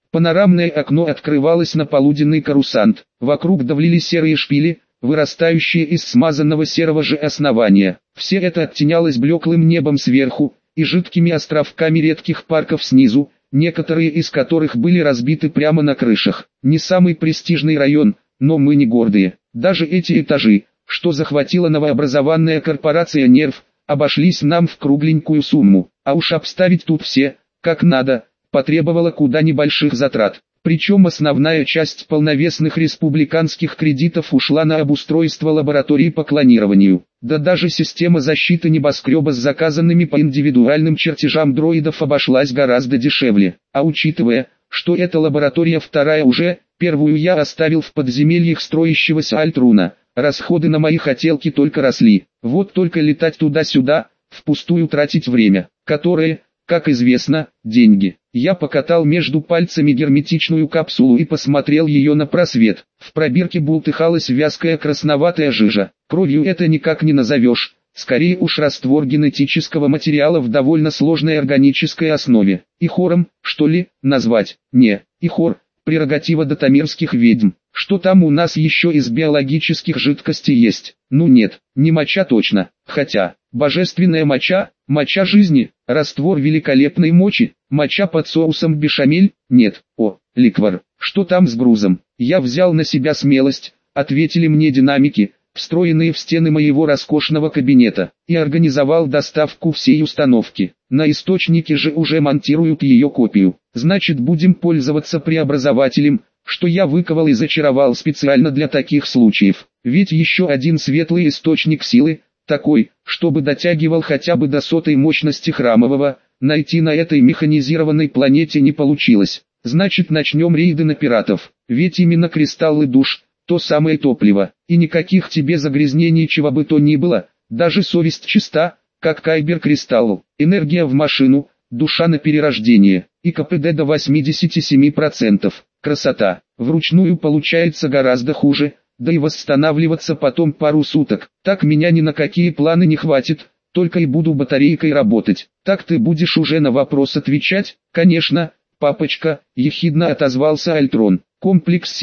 Панорамное окно открывалось на полуденный корусант. Вокруг давлели серые шпили, вырастающие из смазанного серого же основания. Все это оттенялось блеклым небом сверху и жидкими островками редких парков снизу, некоторые из которых были разбиты прямо на крышах. Не самый престижный район, но мы не гордые. Даже эти этажи, что захватила новообразованная корпорация «Нерв», обошлись нам в кругленькую сумму. А уж обставить тут все, как надо, потребовало куда небольших затрат. Причем основная часть полновесных республиканских кредитов ушла на обустройство лаборатории по клонированию. Да даже система защиты небоскреба с заказанными по индивидуальным чертежам дроидов обошлась гораздо дешевле. А учитывая, что эта лаборатория вторая уже, первую я оставил в подземельях строящегося Альтруна, расходы на мои хотелки только росли. Вот только летать туда-сюда, впустую тратить время, которое, как известно, деньги. Я покатал между пальцами герметичную капсулу и посмотрел ее на просвет. В пробирке бултыхалась вязкая красноватая жижа. Кровью это никак не назовешь, скорее уж раствор генетического материала в довольно сложной органической основе. Ихором, что ли, назвать? Не, ихор – прерогатива датамирских ведьм. Что там у нас еще из биологических жидкостей есть? Ну нет, не моча точно, хотя, божественная моча, моча жизни, раствор великолепной мочи, моча под соусом бешамель, нет, ликвор, что там с грузом? Я взял на себя смелость, ответили мне динамики, встроенные в стены моего роскошного кабинета, и организовал доставку всей установки. На источнике же уже монтируют ее копию, значит будем пользоваться преобразователем, что я выковал и зачаровал специально для таких случаев. Ведь еще один светлый источник силы, такой, чтобы дотягивал хотя бы до 100-й мощности храмового, найти на этой механизированной планете не получилось. Значит начнем рейды на пиратов, ведь именно кристаллы душ, то самое топливо, и никаких тебе загрязнений чего бы то ни было, даже совесть чиста, как кайбер-кристалл, энергия в машину, душа на перерождение, и КПД до 87%. Красота. Вручную получается гораздо хуже, да и восстанавливаться потом пару суток. Так меня ни на какие планы не хватит, только и буду батарейкой работать. Так ты будешь уже на вопрос отвечать? Конечно, папочка, ехидно отозвался Альтрон. Комплекс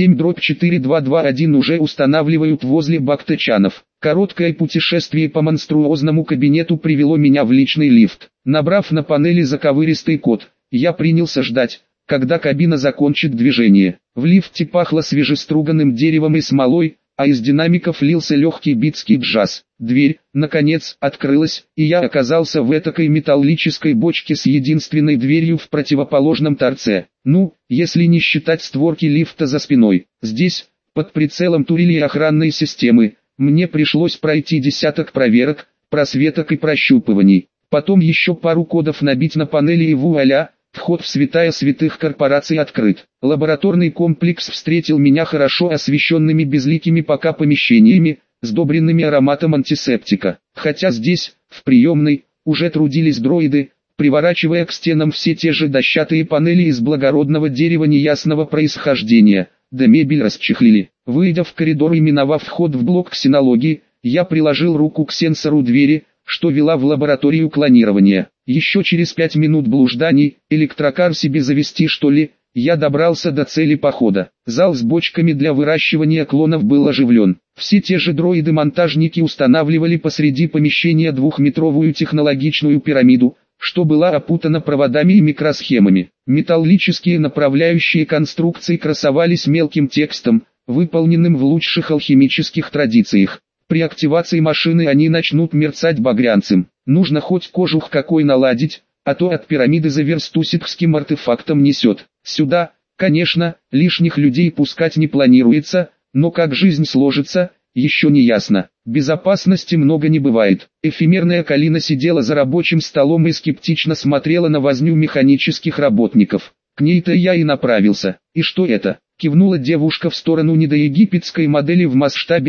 7-4221 уже устанавливают возле Бактычанов. Короткое путешествие по монструозному кабинету привело меня в личный лифт. Набрав на панели заковыристый код, я принялся ждать, когда кабина закончит движение. В лифте пахло свежеструганным деревом и смолой, а из динамиков лился легкий битский джаз. Дверь, наконец, открылась, и я оказался в этакой металлической бочке с единственной дверью в противоположном торце. Ну, если не считать створки лифта за спиной. Здесь, под прицелом турели и охранной системы, мне пришлось пройти десяток проверок, просветок и прощупываний. Потом еще пару кодов набить на панели и вуаля, вход в святая святых корпораций открыт. Лабораторный комплекс встретил меня хорошо освещенными безликими пока помещениями, сдобренными ароматом антисептика. Хотя здесь, в приемной, уже трудились дроиды, приворачивая к стенам все те же дощатые панели из благородного дерева неясного происхождения, да мебель расчехлили. Выйдя в коридор и миновав вход в блок ксенологии, я приложил руку к сенсору двери, что вела в лабораторию клонирования. Еще через 5 минут блужданий, электрокар себе завести что ли, я добрался до цели похода. Зал с бочками для выращивания клонов был оживлен. Все те же дроиды-монтажники устанавливали посреди помещения двухметровую технологичную пирамиду, что была опутана проводами и микросхемами. Металлические направляющие конструкции красовались мелким текстом, выполненным в лучших алхимических традициях. При активации машины они начнут мерцать багрянцем. Нужно хоть кожух какой наладить, а то от пирамиды за версту ситхским артефактом несет. Сюда, конечно, лишних людей пускать не планируется, но как жизнь сложится, еще не ясно. Безопасности много не бывает. Эфемерная Калина сидела за рабочим столом и скептично смотрела на возню механических работников. К ней-то я и направился. И что это? Кивнула девушка в сторону недоегипетской модели в масштабе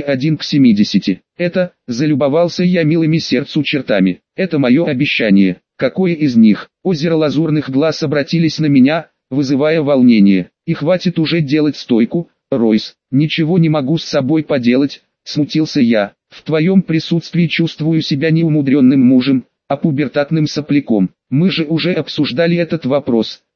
1:70. Это, залюбовался я милыми сердцу чертами. Это мое обещание. Какое из них? Озеро лазурных глаз обратились на меня, вызывая волнение. И хватит уже делать стойку, Ройс. Ничего не могу с собой поделать, смутился я. В твоем присутствии чувствую себя не умудренным мужем, а пубертатным сопляком. Мы же уже обсуждали этот вопрос.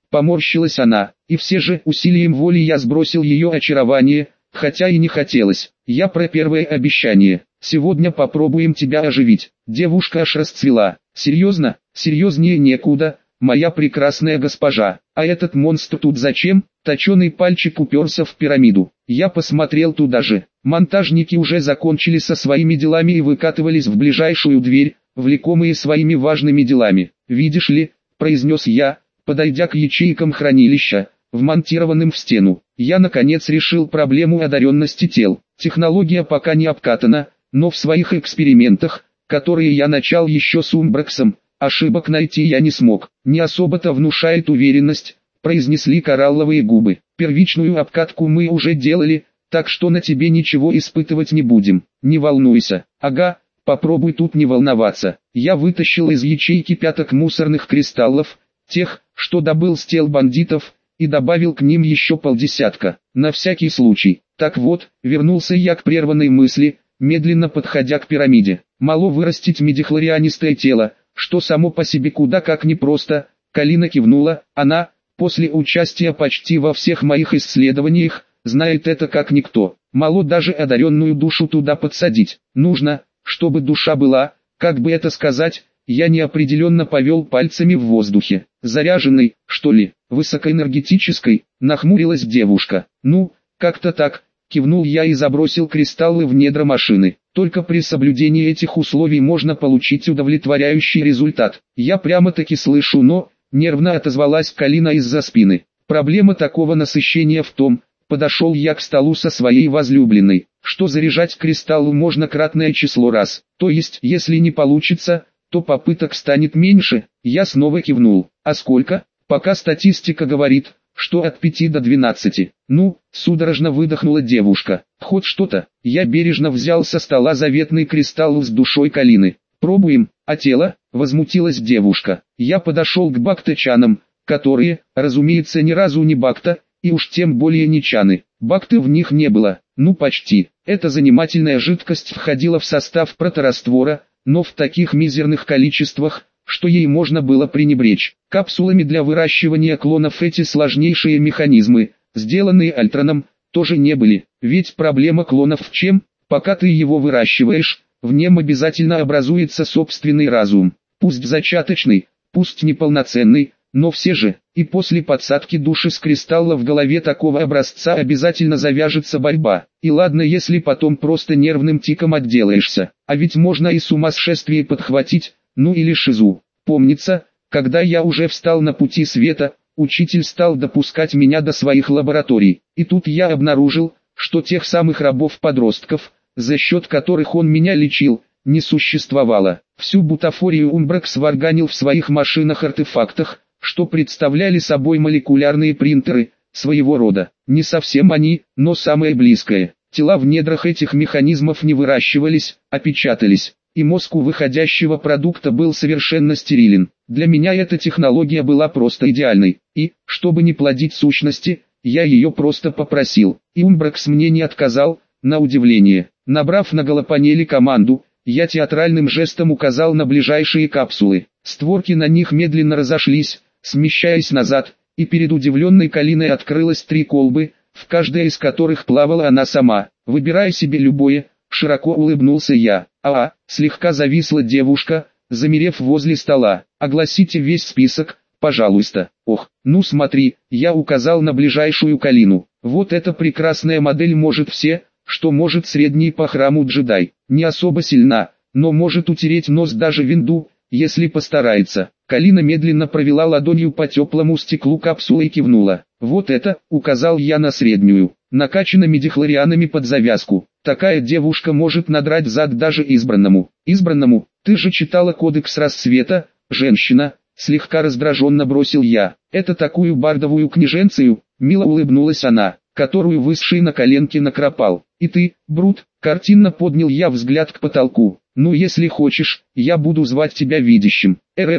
поморщилась она, и все же усилием воли я сбросил ее очарование, хотя и не хотелось. Я про первое обещание. Сегодня попробуем тебя оживить. Девушка аж расцвела. Серьезно? Серьезнее некуда, моя прекрасная госпожа. А этот монстр тут зачем? Точеный пальчик уперся в пирамиду. Я посмотрел туда же. Монтажники уже закончили со своими делами и выкатывались в ближайшую дверь, влекомые своими важными делами. «Видишь ли», — произнес я, подойдя к ячейкам хранилища, вмонтированным в стену. Я наконец решил проблему одаренности тел. Технология пока не обкатана, но в своих экспериментах, которые я начал еще с Умбраксом, ошибок найти я не смог. Не особо-то внушает уверенность, произнесли коралловые губы. Первичную обкатку мы уже делали, так что на тебе ничего испытывать не будем. Не волнуйся. Ага, попробуй тут не волноваться. Я вытащил из ячейки пяток мусорных кристаллов, тех, что добыл с тел бандитов, и добавил к ним еще полдесятка, на всякий случай. Так вот, вернулся я к прерванной мысли, медленно подходя к пирамиде. Мало вырастить медихлорианистое тело, что само по себе куда как непросто. Калина кивнула, она, после участия почти во всех моих исследованиях, знает это как никто. Мало даже одаренную душу туда подсадить. Нужно, чтобы душа была, как бы это сказать, я неопределенно повел пальцами в воздухе. Заряженной, что ли, высокоэнергетической, нахмурилась девушка. Ну, как-то так, кивнул я и забросил кристаллы в недра машины. Только при соблюдении этих условий можно получить удовлетворяющий результат. Я прямо-таки слышу «но», нервно отозвалась Калина из-за спины. Проблема такого насыщения в том, подошел я к столу со своей возлюбленной, что заряжать кристаллы можно кратное число раз. То есть, если не получится, то попыток станет меньше. Я снова кивнул. А сколько? Пока статистика говорит, что от 5 до 12. Ну, судорожно выдохнула девушка. Хоть что-то. Я бережно взял со стола заветный кристалл с душой Калины. Пробуем, а тело? Возмутилась девушка. Я подошел к бактачанам, которые, разумеется, ни разу не бакта, и уж тем более не чаны. Бакты в них не было. Ну почти. Эта занимательная жидкость входила в состав протораствора, но в таких мизерных количествах, что ей можно было пренебречь. Капсулами для выращивания клонов эти сложнейшие механизмы, сделанные Альтроном, тоже не были. Ведь проблема клонов в чем? Пока ты его выращиваешь, в нем обязательно образуется собственный разум. Пусть зачаточный, пусть неполноценный, но все же, и после подсадки души с кристалла в голове такого образца обязательно завяжется борьба. И ладно, если потом просто нервным тиком отделаешься, а ведь можно и сумасшествие подхватить, ну или шизу. Помнится, когда я уже встал на пути света, учитель стал допускать меня до своих лабораторий, и тут я обнаружил, что тех самых рабов-подростков, за счет которых он меня лечил, не существовало. Всю бутафорию Умбракс сварганил в своих машинах-артефактах, что представляли собой молекулярные принтеры, своего рода. Не совсем они, но самое близкое. Тела в недрах этих механизмов не выращивались, а печатались, и мозг у выходящего продукта был совершенно стерилен. Для меня эта технология была просто идеальной, и, чтобы не плодить сущности, я ее просто попросил, и Умбракс мне не отказал, на удивление. Набрав на голопанели команду, я театральным жестом указал на ближайшие капсулы. Створки на них медленно разошлись, смещаясь назад, и перед удивленной Калиной открылось 3 колбы, в каждой из которых плавала она сама. Выбирая себе любое, широко улыбнулся я. Слегка зависла девушка, замерев возле стола. Огласите весь список, пожалуйста. Ох, ну смотри, я указал на ближайшую Калину. Вот эта прекрасная модель может все, что может средний по храму джедай. Не особо сильна, но может утереть нос даже винду, если постарается. Калина медленно провела ладонью по теплому стеклу капсулы и кивнула. Вот это, указал я на среднюю, накачана медихлорианами под завязку. Такая девушка может надрать зад даже избранному. Избранному? Ты же читала кодекс рассвета, женщина, слегка раздраженно бросил я. Это такую бардовую княженцию, мило улыбнулась она, которую высший на коленке накропал. И ты, Брут, картинно поднял я взгляд к потолку. Ну если хочешь, я буду звать тебя видящим.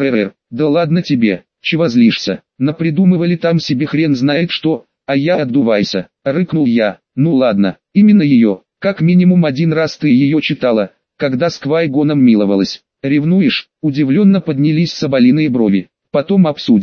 Да ладно тебе, чего злишься? Напридумывали там себе хрен знает что, а я отдувайся, рыкнул я. Ну ладно, именно ее, как минимум один раз ты ее читала, когда с Квай-Гоном миловалась. Ревнуешь? Удивленно поднялись соболиные брови. Потом обсудим.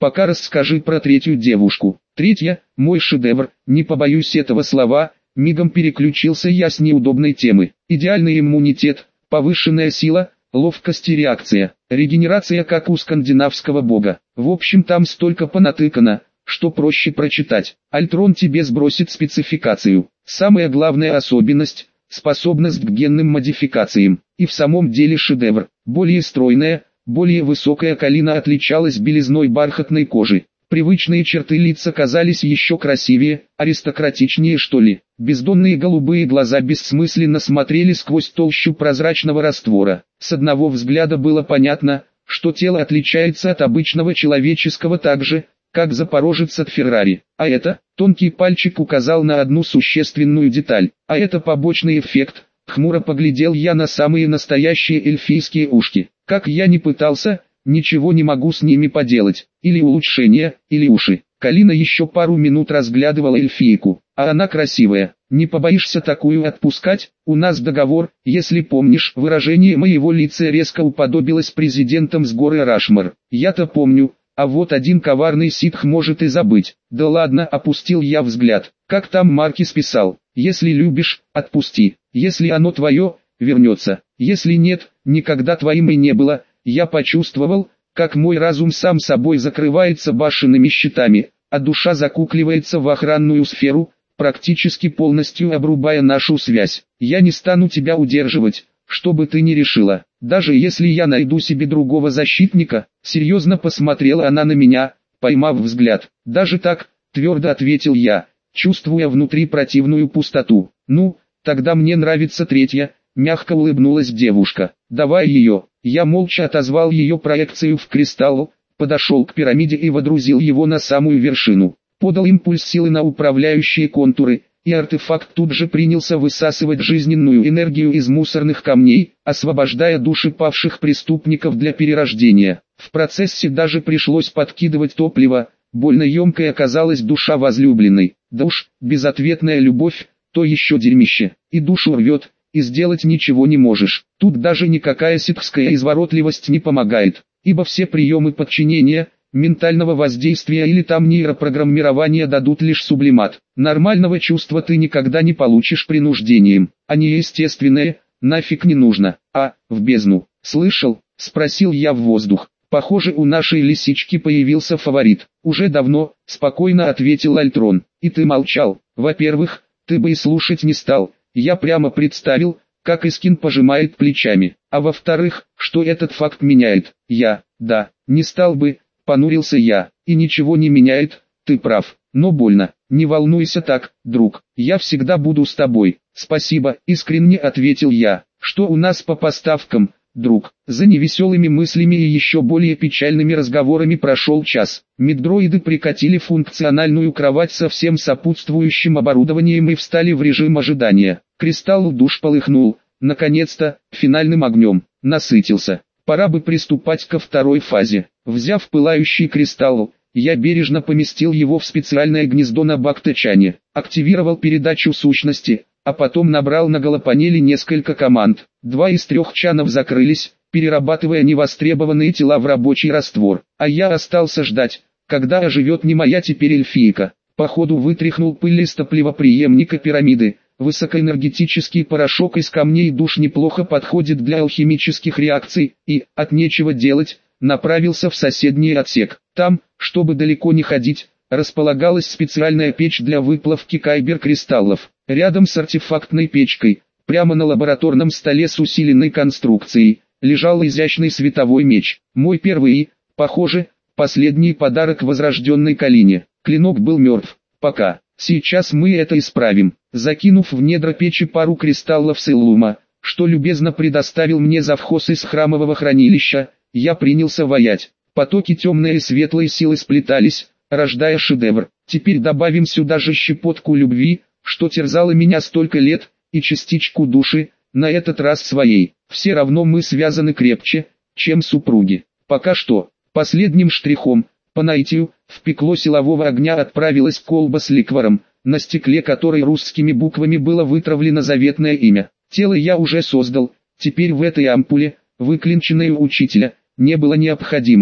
Пока расскажи про третью девушку. Третья, мой шедевр, не побоюсь этого слова, мигом переключился я с неудобной темы. Идеальный иммунитет, повышенная сила, ловкость и реакция, регенерация как у скандинавского бога. В общем, там столько понатыкано, что проще прочитать. Альтрон тебе сбросит спецификацию. Самая главная особенность – способность к генным модификациям. И в самом деле шедевр. Более стройная, более высокая Калина отличалась белизной бархатной кожи. Привычные черты лица казались еще красивее, аристократичнее что ли. Бездонные голубые глаза бессмысленно смотрели сквозь толщу прозрачного раствора. С одного взгляда было понятно, что тело отличается от обычного человеческого так же, как запорожец от Феррари. А это, тонкий пальчик указал на одну существенную деталь. А это побочный эффект. Хмуро поглядел я на самые настоящие эльфийские ушки. Как я ни пытался, ничего не могу с ними поделать. Или улучшение, или уши. Калина еще пару минут разглядывала эльфийку. А она красивая. Не побоишься такую отпускать? У нас договор, если помнишь. Выражение моего лица резко уподобилось президентам с горы Рашмар. Я-то помню. А вот один коварный ситх может и забыть. Да ладно, опустил я взгляд. Как там Маркис писал: если любишь, отпусти. Если оно твое, вернется. Если нет, никогда твоим и не было. Я почувствовал, как мой разум сам собой закрывается башенными щитами, а душа закукливается в охранную сферу, практически полностью обрубая нашу связь. Я не стану тебя удерживать, что бы ты ни решила. Даже если я найду себе другого защитника, серьезно посмотрела она на меня, поймав взгляд. Даже так, твердо ответил я, чувствуя внутри противную пустоту. Ну, тогда мне нравится третья, мягко улыбнулась девушка. Давай ее. Я молча отозвал ее проекцию в кристалл, подошел к пирамиде и водрузил его на самую вершину. Подал импульс силы на управляющие контуры, и артефакт тут же принялся высасывать жизненную энергию из мусорных камней, освобождая души павших преступников для перерождения. В процессе даже пришлось подкидывать топливо, больно емкой оказалась душа возлюбленной. Да уж, безответная любовь, то еще дерьмище, и душу рвет, и сделать ничего не можешь. Тут даже никакая ситхская изворотливость не помогает, ибо все приемы подчинения, ментального воздействия или там нейропрограммирования дадут лишь сублимат. Нормального чувства ты никогда не получишь принуждением, а неестественное, нафиг не нужно. А, в бездну, слышал? Спросил я в воздух. Похоже, у нашей лисички появился фаворит. Уже давно, спокойно ответил Альтрон. И ты молчал. Во-первых, ты бы и слушать не стал. Я прямо представил, как Искин пожимает плечами. А во-вторых, что этот факт меняет. Да, не стал бы, понурился я. И ничего не меняет, ты прав. Но больно. Не волнуйся так, друг. Я всегда буду с тобой. Спасибо, искренне ответил я. Что у нас по поставкам, друг? За невеселыми мыслями и еще более печальными разговорами прошел час. Меддроиды прикатили функциональную кровать со всем сопутствующим оборудованием и встали в режим ожидания. Кристалл душ полыхнул, наконец-то, финальным огнем, насытился. Пора бы приступать ко второй фазе. Взяв пылающий кристалл, я бережно поместил его в специальное гнездо на бактачане, активировал передачу сущности, а потом набрал на голопанели несколько команд. 2 из 3 чанов закрылись, перерабатывая невостребованные тела в рабочий раствор. А я остался ждать, когда оживет не моя теперь эльфийка. Походу вытряхнул пыль из топливоприемника пирамиды. Высокоэнергетический порошок из камней душ неплохо подходит для алхимических реакций, и, от нечего делать, направился в соседний отсек. Там, чтобы далеко не ходить, располагалась специальная печь для выплавки кайбер-кристаллов. Рядом с артефактной печкой, прямо на лабораторном столе с усиленной конструкцией, лежал изящный световой меч. Мой первый и, похоже, последний подарок возрожденной Калине. Клинок был мертв. Пока. Сейчас мы это исправим. Закинув в недра печи пару кристаллов силлума, что любезно предоставил мне завхоз из храмового хранилища, я принялся ваять. Потоки темной и светлой силы сплетались, рождая шедевр. Теперь добавим сюда же щепотку любви, что терзало меня столько лет, и частичку души, на этот раз своей. Все равно мы связаны крепче, чем супруги. Пока что, последним штрихом, по наитию, в пекло силового огня отправилась колба с ликваром, на стекле которой русскими буквами было вытравлено заветное имя. Тело я уже создал, теперь в этой ампуле, выклинченной у учителя, не было необходимости.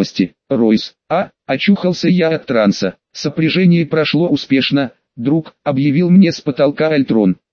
Ройс. Очухался я от транса. Сопряжение прошло успешно, друг, объявил мне с потолка Альтрон.